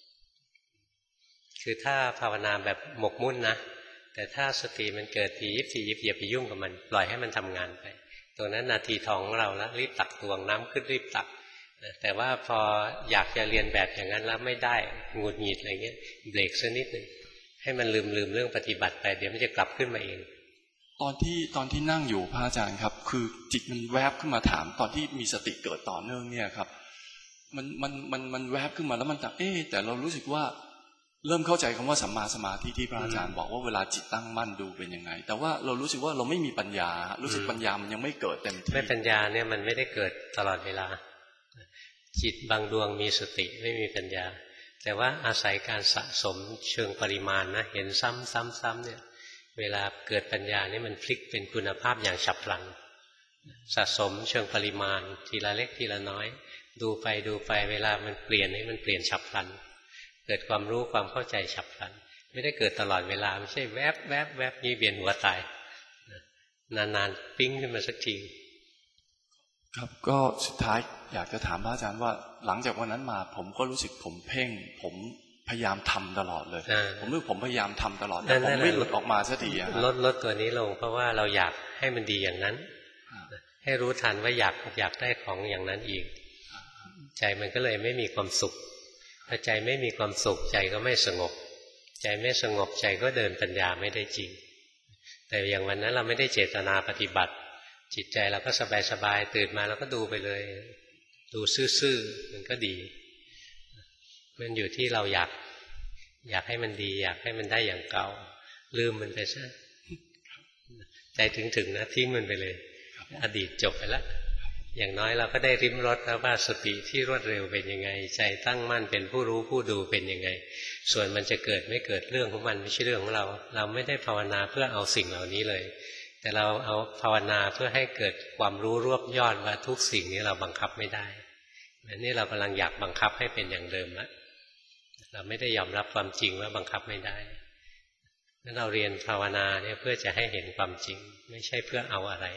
คือถ้าภาวนาแบบหมกมุ่นนะแต่ถ้าสติมันเกิดทียิบทียิบอย่าไปยุ่งกับมันปล่อยให้มันทำงานไปตรงนั้นนาทีทองของเราแล้วรีบตักตวงน้ำขึ้นรีบตักแต่ว่าพออยากจะเรียนแบบอย่างนั้นแล้วไม่ได้หงุดหงิดอะไรเงี้ยเบรกสักนิดหนึ่งให้มันลืมลืมเรื่องปฏิบัติไปเดี๋ยวมันจะกลับขึ้นมาเองตอนที่ตอนที่นั่งอยู่พระอาจารย์ครับคือจิตมันแวบขึ้นมาถามตอนที่มีสติเกิดต่อเนื่องเนี่ยครับมันมันมันมันแวบขึ้นมาแล้วมันจะเอ๊ะแต่เรารู้สึกว่าเริ่มเข้าใจคำว่าสัมมาสมาธิที่พระอาจารย์บอกว่าเวลาจิตตั้งมั่นดูเป็นยังไงแต่ว่าเรารู้สึกว่าเราไม่มีปัญญารู้สึกปัญญามันยังไม่เกิดเต็มที่ไม่ปัญญาเนี่ยมันไม่ได้เกิดตลอดเวลาจิตบางดวงมีสติไม่มีปัญญาแต่ว่าอาศัยการสะสมเชิงปริมาณนะเห็นซ้ำซ้ำซ้ำเนี่ยเวลาเกิดปัญญานี่มันพลิกเป็นคุณภาพอย่างฉับพลันสะสมเชิงปริมาณทีละเล็กทีละน้อยดูไปดูไปเวลามันเปลี่ยนนี่มันเปลี่ยนฉับพลันเกิดความรู้ความเข้าใจฉับพลันไม่ได้เกิดตลอดเวลาไม่ใช่แวบแวบแวบยี่เวียนหัวตายนานๆปิ้งขึ้นมาสักทีครับก็สุดท้ายอยากจะถามพระอาจารย์ว่าหลังจากวันนั้นมาผมก็รู้สึกผมเพ่งผมพยายามทำตลอดเลยผมรู้ผมพยายามทำตลอดแต่ผมไม่หลุดออกมาสักทีลดลดตัวนี้ลงเพราะว่าเราอยากให้มันดีอย่างนั้นให้รู้ทันว่าอยากอยากได้ของอย่างนั้นอีกใจมันก็เลยไม่มีความสุขพอใจไม่มีความสุขใจก็ไม่สงบใจไม่สงบใจก็เดินปัญญาไม่ได้จริงแต่อย่างวันนั้นเราไม่ได้เจตนาปฏิบัติจิตใจเราก็สบายๆตื่นมาเราก็ดูไปเลยดูซื่อๆมันก็ดีมันอยู่ที่เราอยากอยากให้มันดีอยากให้มันได้อย่างเก่าลืมมันไปซะใจถึงๆนะทิ้งมันไปเลยอดีตจบไปแล้วอย่างน้อยเราก็ได้ริมรสแล้วว่าสติที่รวดเร็วเป็นยังไงใจตั้งมั่นเป็นผู้รู้ผู้ดูเป็นยังไงส่วนมันจะเกิดไม่เกิดเรื่องของมันไม่ใช่เรื่องของเราเราไม่ได้ภาวนาเพื่อเอาสิ่งเหล่านี้เลยแต่เราเอาภาวนาเพื่อให้เกิดความรู้รวบยอดว่าทุกสิ่งนี้เราบังคับไม่ได้อันนี้เรากำลังอยากบังคับให้เป็นอย่างเดิมแล้วเราไม่ได้ยอมรับความจริงว่าบังคับไม่ได้นั้นเราเรียนภาวนาเนี่ยเพื่อจะให้เห็นความจริงไม่ใช่เพื่อเอาอะไร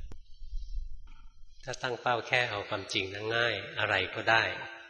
ถ้าตั้งเป้าแค่เอาความจริงนั้นง่ายอะไรก็ได้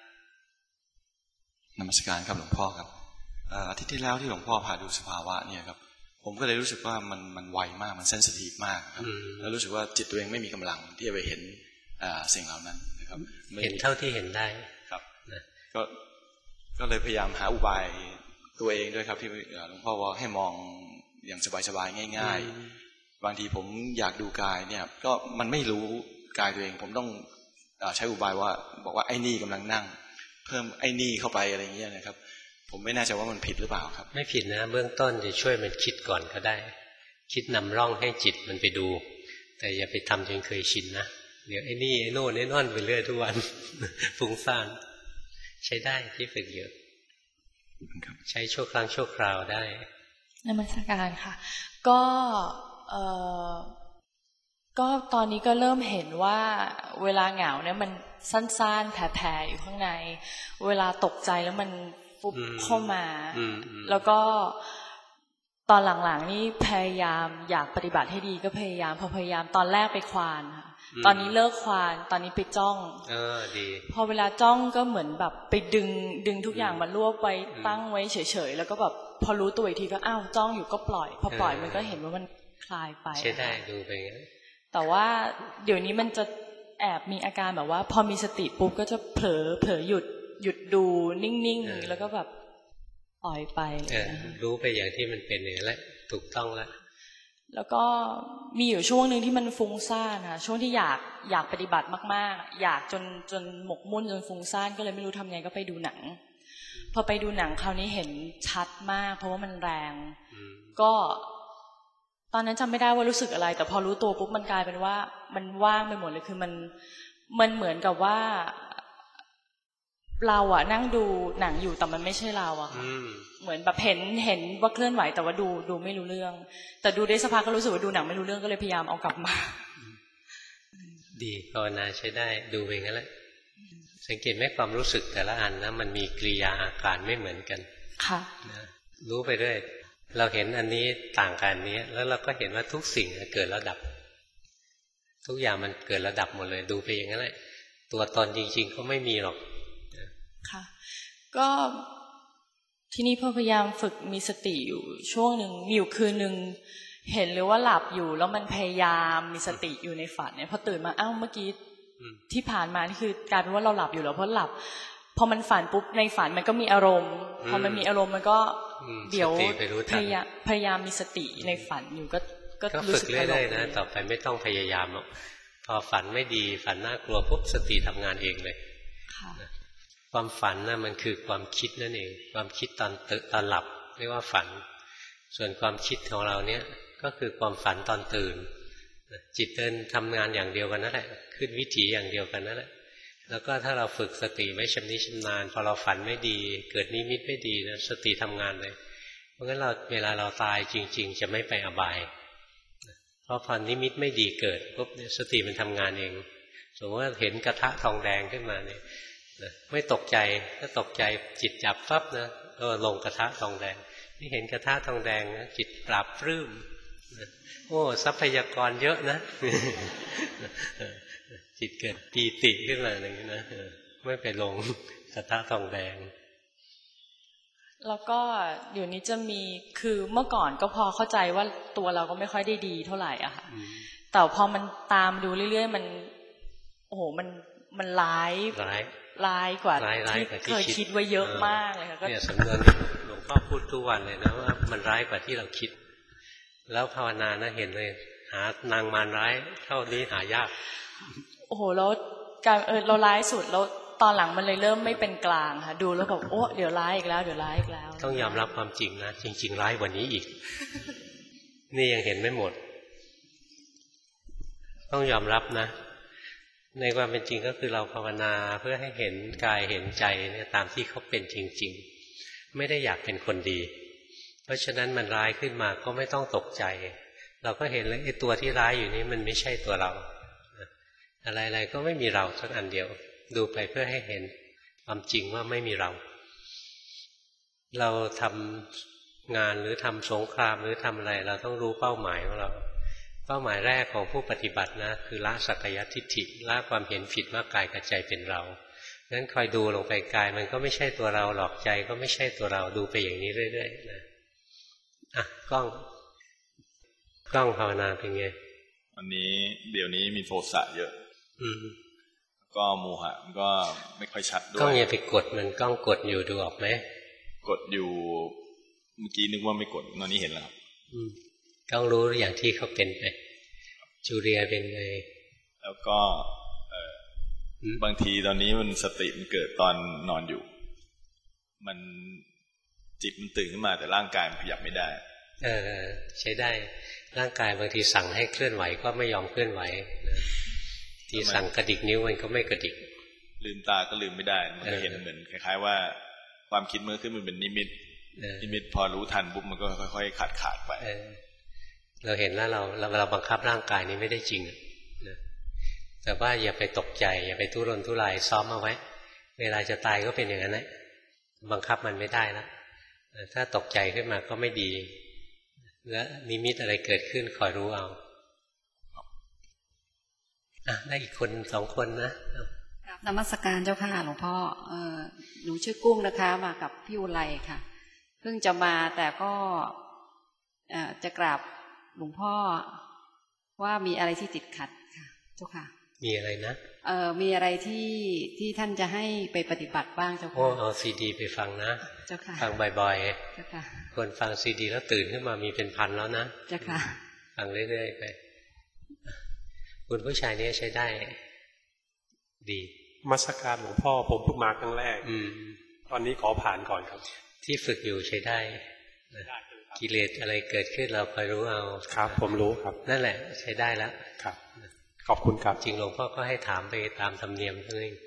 นมัสการครับหลวงพ่อครับอาทิตย์ที่แล้วที่หลวงพ่อพาดูสภาวะเนี่ยครับผมก็เลยรู้สึกว่ามันมันไวมากมันเซนซิทีฟมากครับแล้วรู้สึกว่าจิตตัวเองไม่มีกำลังที่จะไปเห็นสิ่งเหล่านั้นนะครับเห็นเท่าที่เห็นได้ครับก็ก็เลยพยายามหาอุบายตัวเองด้วยครับที่หลวงพ่อว่าให้มองอย่างสบายๆง่ายๆบางทีผมอยากดูกายเนี่ยก็มันไม่รู้กายตัวเองผมต้องใช้อุบายว่าบอกว่าไอ้นี่กำลังนั่งเพิ่มไอ้นี่เข้าไปอะไรอย่างเงี้ยนะครับผมไม่แน่ใจว่ามันผิดหรือเปล่าครับไม่ผิดนะเบื้องต้นจะช่วยมันคิดก่อนก็ได้คิดนำร่องให้จิตมันไปดูแต่อย่าไปทำจนเคยชินนะเดี๋ยวไอ้นี่ไอ้โน่นไอ้นั่นไปเรื่อยทุกวันฟุ้งซ่านใช้ได้ที่ฝึกเยอะใช้ชั่วครั้งชั่วคราวได้นมัสการค่ะก็เอ่อก็ตอนนี้ก็เริ่มเห็นว่าเวลาเหงาเนี่ยมันสั้นๆแผ่ๆอยู่ข้างในเวลาตกใจแล้วมันฟุบเข้ามาแล้วก็ตอนหลังๆนี่พยายามอยากปฏิบัติให้ดีก็พยายามพอพยายามตอนแรกไปควานค่ะตอนนี้เลิกควานตอนนี้ไปจ้องเออดีพอเวลาจ้องก็เหมือนแบบไปดึงดึงทุกอย่างมารวบไว้ตั้งไว้เฉยๆแล้วก็แบบพอรู้ตัวอีกทีก็อ้าวจ้องอยู่ก็ปล่อยพอปล่อยมันก็เห็นว่ามันคลายไปใช่ได้ดูไปงั้นแต่ว่าเดี๋ยวนี้มันจะแอบมีอาการแบบว่าพอมีสติปุ๊บก็จะเผลอเผลอหยุดหยุดดูนิ่งๆแล้วก็แบบปล่อยไปเลยรู้ไปอย่างที่มันเป็นอย่างนั้นแหละถูกต้องแล้วแล้วก็มีอยู่ช่วงหนึ่งที่มันฟุ้งซ่านค่ะช่วงที่อยากอยากปฏิบัติมากๆอยากจนจนหมกมุ่นจนฟุ้งซ่านก็เลยไม่รู้ทำไงก็ไปดูหนังพอไปดูหนังคราวนี้เห็นชัดมากเพราะว่ามันแรงก็ตอนนั้นจำไม่ได้ว่ารู้สึกอะไรแต่พอรู้ตัวปุ๊บมันกลายเป็นว่ามันว่างไปหมดเลยคือมันมันเหมือนกับว่าเราอะนั่งดูหนังอยู่แต่มันไม่ใช่เราอะค่ะเหมือนแบบเห็นเห็นว่าเคลื่อนไหวแต่ว่าดูดูไม่รู้เรื่องแต่ดูได้สักพักก็รู้สึกว่าดูหนังไม่รู้เรื่องก็เลยพยายามเอากลับมาดีภาวนาใช้ได้ดูไปงั้นแหละสังเกตไหมความรู้สึกแต่ละอันนะมันมีกริยาอาการไม่เหมือนกันค่ะรู้ไปเรื่อยเราเห็นอันนี้ต่างกันนี้แล้วเราก็เห็นว่าทุกสิ่งเกิดแล้วดับทุกอย่างมันเกิดแล้วดับหมดเลยดูไปอย่างนั้นแหละตัวตนจริงๆก็ไม่มีหรอกค่ะก็ทีนี้พอพยายามฝึกมีสติอยู่ช่วงหนึ่งมีอยู่คืนหนึ่งเห็นเลยว่าหลับอยู่แล้วมันพยายามมีสติอยู่ในฝันเนี่ยพอตื่นมาอ้าวเมื่อกี้ที่ผ่านมานี่คือกลายเป็นว่าเราหลับอยู่แล้วเพราะหลับพอมันฝันปุ๊บในฝันมันก็มีอารมณ์พอมันมีอารมณ์มันก็เดี๋ยวพยายามพยายามมีสติในฝันอยู่ก็ก็รู้สึกเรื่อยๆนะต่อไปไม่ต้องพยายามหรอกพอฝันไม่ดีฝันน่ากลัวปุ๊บสติทำงานเองเลยความฝันน่ะมันคือความคิดนั่นเองความคิดตอนตื่นตอนหลับเรียกว่าฝันส่วนความคิดของเราเนี่ยก็คือความฝันตอนตื่นจิตเดินทำงานอย่างเดียวกันนั่นแหละขึ้นวิถีอย่างเดียวกันนั่นแหละแล้วก็ถ้าเราฝึกสติไว้ชำนิชำนาญพอเราฝันไม่ดีเกิดนิมิตไม่ดีนะสติทำงานเลยเพราะงั้นเราเวลาเราตายจริงๆจะไม่ไปอบายเพราะพอนิมิตไม่ดีเกิดปุ๊บเนี่ยสติมันทำงานเองสมมติว่าเห็นกระทะทองแดงขึ้นมาเนี่ยไม่ตกใจถ้าตกใจจิตจับปั๊บนะก็ลงกระทะทองแดงที่เห็นกระทะทองแดงนะจิตปราบปลื้มโอ้ทรัพยากรเยอะนะจิตเกิดปีติขึ้นมาอย่างนี้นะไม่ไปลงกระทะทองแดงแล้วก็เดี๋ยวนี้จะมีคือเมื่อก่อนก็พอเข้าใจว่าตัวเราก็ไม่ค่อยได้ดีเท่าไหร่อะค่ะแต่พอมันตามดูเรื่อยๆมันโอ้โหมันมันร้ายร้ายร้ายกว่าที่เคยคิดไว้เยอะมากเลยค่ะก็เนี่ยสำนวนหลวงพ่อพูดทุกวันเลยนะว่ามันร้ายกว่าที่เราคิดแล้วภาวนานะเห็นเลยหานางมารร้ายเท่านี้หายากโอ้โหแล้วการเออเราร้ายสุดแล้วตอนหลังมันเลยเริ่มไม่เป็นกลางค่ะดูแล้วแบบโอ้เดี๋ยวร้ายอีกแล้วเดี๋ยวร้ายอีกแล้วต้องยอมรับความจริงนะจริงๆร้ายกว่านี้อีกนี่ยังเห็นไม่หมดต้องยอมรับนะในความเป็นจริงก็คือเราภาวนาเพื่อให้เห็นกายเห็นใจเนี่ยตามที่เขาเป็นจริงๆไม่ได้อยากเป็นคนดีเพราะฉะนั้นมันร้ายขึ้นมาก็ไม่ต้องตกใจเราก็เห็นเลยไอ้ตัวที่ร้ายอยู่นี้มันไม่ใช่ตัวเราอะไรๆก็ไม่มีเราสักอันเดียวดูไปเพื่อให้เห็นความจริงว่าไม่มีเราเราทำงานหรือทำสงครามหรือทำอะไรเราต้องรู้เป้าหมายของเราเป้าหมายแรกของผู้ปฏิบัตินะคือละสักกายทิฏฐิละความเห็นผิดว่ากายกับใจเป็นเรางั้นคอยดูลงไปกายมันก็ไม่ใช่ตัวเราหรอกใจก็ไม่ใช่ตัวเราดูไปอย่างนี้เรื่อยๆนะอ่ะกล้องกล้องภาวนาเป็นไงวันนี้เดี๋ยวนี้มีโทสะเยอะอืมก็โมหะมันก็ไม่ค่อยชัดด้วยกล้องอย่าไปกดมันกล้องกดอยู่ดูออกไหมกดอยู่เมื่อกี้นึกว่าไม่กดตอนนี้เห็นแล้วอืมต้องรู้อย่างที่เขาเป็นไปจูเลียเป็นไงแล้วก็บางทีตอนนี้มันสติมันเกิดตอนนอนอยู่มันจิตมันตื่นขึ้นมาแต่ร่างกายมันขยับไม่ได้เออใช้ได้ร่างกายบางทีสั่งให้เคลื่อนไหวก็ไม่ยอมเคลื่อนไหวที่สั่งกระดิกนิ้วมันก็ไม่กระดิกลืมตาก็ลืมไม่ได้มันก็เห็นเหมือนคล้ายๆว่าความคิดเมื่อขึ้นมันเป็นนิมิตนิมิตพอรู้ทันปุ๊บมันก็ค่อยๆขาดขาดไปเราเห็นแล้วเราเราเราบังคับร่างกายนี้ไม่ได้จริงนะแต่ว่าอย่าไปตกใจอย่าไปทุรนทุรายซ้อมเอาไว้เวลาจะตายก็เป็นอย่างนั้นแหละบังคับมันไม่ได้แล้วถ้าตกใจขึ้นมาก็ไม่ดีและนิมิตอะไรเกิดขึ้นคอยรู้เอาอ่ะได้อีกคนสองคนนะนมัสการเจ้าค่ะหลวงพ่อเออหนูชื่อกุ้งนะคะมากับพี่อุไรค่ะเพิ่งจะมาแต่ก็จะกราบหลวงพ่อว่ามีอะไรที่ติดขัดค่ะเจ้าค่ะมีอะไรนะเออมีอะไรที่ที่ท่านจะให้ไปปฏิบัติบ้างเจ้าค่ะโอ้เอาซีดีไปฟังนะเจ้าค่ะฟังบ่อยๆเจ้าค่ะคนฟังซีดีแล้วตื่นขึ้นมามีเป็นพันแล้วนะเจ้าค่ะฟังเรื่อยๆไปคุณผู้ชายนี้ใช้ได้ดีมัสการหลวงพ่อผมเพิ่งมาครั้งแรกอืมตอนนี้ขอผ่านก่อนครับที่ฝึกอยู่ใช้ได้กิเลสอะไรเกิดขึ้นเราคอยรู้เอาครับผมรู้ครับนั่นแหละใช้ได้แล้วครับขอบคุณครับจริงหลวงพ่อก็ให้ถามไปตามธรรมเนียมเท่านั้น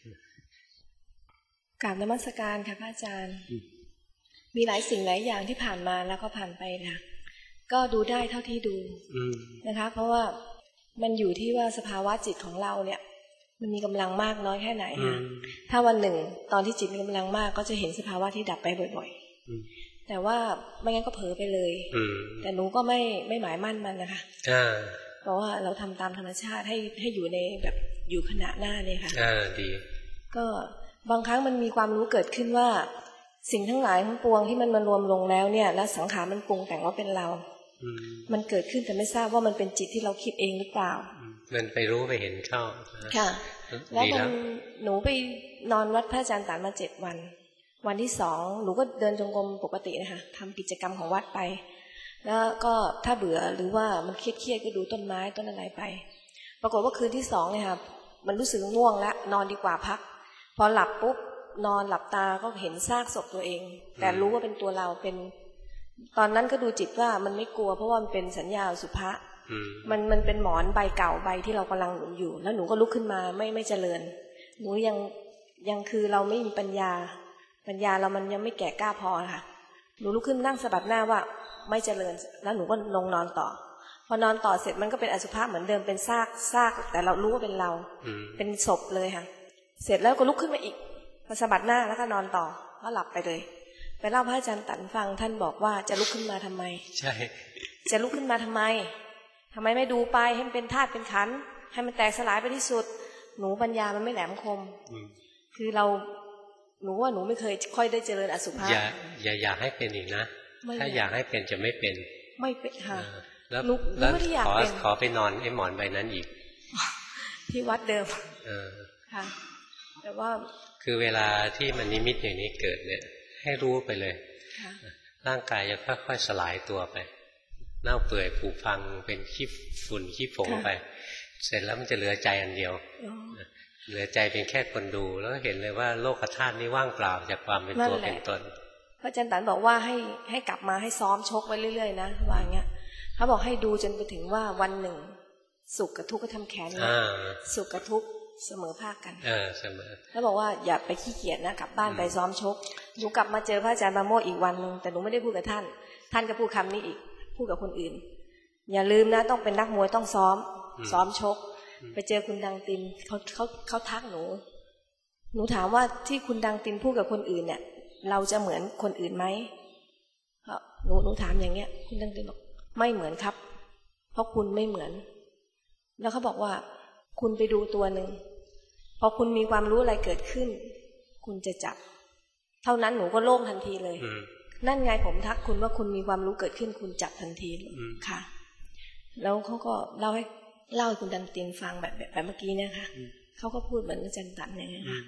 กราบนมัสการค่ะพระอาจารย์มีหลายสิ่งหลายอย่างที่ผ่านมาแล้วก็ผ่านไปนะก็ดูได้เท่าที่ดูนะคะเพราะว่ามันอยู่ที่ว่าสภาวะจิตของเราเนี่ยมันมีกำลังมากน้อยแค่ไหนนะถ้าวันหนึ่งตอนที่จิตมีกำลังมากก็จะเห็นสภาวะที่ดับไปบ่อยๆแต่ว่าไม่งั้นก็เผลอไปเลยแต่หนูก็ไม่ไม่หมายมั่นมันนะคะเพราะว่าเราทำตามธรรมชาติให้ให้อยู่ในแบบอยู่ขณะหน้าเนี่ยค่ะอ่าดีก็บางครั้งมันมีความรู้เกิดขึ้นว่าสิ่งทั้งหลายทั้งปวงที่มันมารวมลงแล้วเนี่ยแล้วสังขารมันปรุงแต่งว่าเป็นเรามันเกิดขึ้นแต่ไม่ทราบว่ามันเป็นจิตที่เราคิดเองหรือเปล่ามันไปรู้ไปเห็นเข้าค่ะแล้วมันหนูไปนอนวัดพระอาจารย์ตานมาเจ็ดวันวันที่สองหนูก็เดินจงกรมปกตินะคะทำกิจกรรมของวัดไปแล้วก็ถ้าเบื่อหรือว่ามันเครียดๆก็ดูต้นไม้ต้นอะไรไปปรากฏว่าคืนที่สองเนี่ยค่ะมันรู้สึกง่วงแล้วนอนดีกว่าพักพอหลับปุ๊บนอนหลับตาก็เห็นซากศพตัวเองแต่รู้ว่าเป็นตัวเราเป็นตอนนั้นก็ดูจิตว่ามันไม่กลัวเพราะว่ามันเป็นสัญญาสุภะมันมันเป็นหมอนใบเก่าใบที่เรากำลังหนุนอยู่แล้วหนูก็ลุกขึ้นมาไม่ไม่เจริญหนูยังยังคือเราไม่มีปัญญาปัญญาเรามันยังไม่แก่กล้าพอค่ะหนูลุกขึ้นนั่งสะบัดหน้าว่าไม่เจริญแล้วหนูก็ลงนอนต่อพอนอนต่อเสร็จมันก็เป็นอสุภะเหมือนเดิมเป็นซากซากแต่เรารู้ว่าเป็นเราเป็นศพเลยค่ะเสร็จแล้วก็ลุกขึ้นมาอีกมาสะบัดหน้าแล้วก็นอนต่อแล้วหลับไปเลยไปเล่าพระอาจารย์ตันฟังท่านบอกว่าจะลุกขึ้นมาทำไมใช่จะลุกขึ้นมาทำไมทำไมไม่ดูไปให้มันเป็นธาตุเป็นขันธ์ให้มันแตกสลายไปที่สุดหนูปัญญามันไม่แหลมคมคือเราหนูว่าหนูไม่เคยค่อยได้เจริญอสุภะอย่าอย่าอยากให้เป็นอีกนะถ้าอยากให้เป็นจะไม่เป็นไม่เป็นค่ะแล้วแล้วขอขอไปนอนไอ้หมอนใบนั้นอีกที่วัดเดิมเออค่ะแต่ว่าคือเวลาที่มันนิมิตอย่างนี้เกิดเนี่ยให้รู้ไปเลยร่างกายจะค่อยๆสลายตัวไปเน่าเปื่อยผุพังเป็นขี้ฝุ่นขี้ผงไปเสร็จแล้วมันจะเหลือใจอันเดียวเหลือใจเป็นแค่คนดูแล้วเห็นเลยว่าโลกธาตุนี้ว่างเปล่าจากความเป็นตัวเป็นตนพระอาจารย์ตันบอกว่าให้ให้กลับมาให้ซ้อมชกไว้เรื่อยๆนะว่าอย่างเงี้ยเขาบอกให้ดูจนไปถึงว่าวันหนึ่งสุขกับทุกข์ก็ทำแขนนะสุขกับทุกข์เสมอภาคกันเออเสมอแล้วบอกว่าอย่าไปขี้เกียจนะกลับบ้านไปซ้อมชกหนูกลับมาเจอพระอาจารย์บาโมอีกวันนึงแต่หนูไม่ได้พูดกับท่านท่านก็พูดคำนี้อีกพูดกับคนอื่นอย่าลืมนะต้องเป็นนักมวยต้องซ้อมซ้อมชกไปเจอคุณดังตินเขาเขาเขาทักหนูหนูถามว่าที่คุณดังตินพูดกับคนอื่นเนี่ยเราจะเหมือนคนอื่นไหมหนูหนูถามอย่างเงี้ยคุณดังตินบอกไม่เหมือนครับเพราะคุณไม่เหมือนแล้วเขาบอกว่าคุณไปดูตัวหนึ่งพอคุณมีความรู้อะไรเกิดขึ้นคุณจะจับเท่านั้นหนูก็โล่งทันทีเลยนั่นไงผมทักคุณว่าคุณมีความรู้เกิดขึ้นคุณจับทันทีค่ะแล้วเขาก็เล่าให้เล่าให้คุณดันตินฟังแบบแบบเมื่อกี้เนี่ยค่ะเขาก็พูดเหมือนอาจารย์ตันอย่างนี้ค่ะ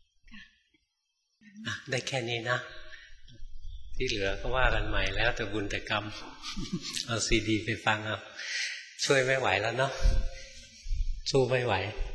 ได้แค่นี้นะที่เหลือก็ว่ากันใหม่แล้วแต่บุญแต่กรรมเอาซีดีไปฟังเอาช่วยไม่ไหวแล้วเนาะสู้ไม่ไหว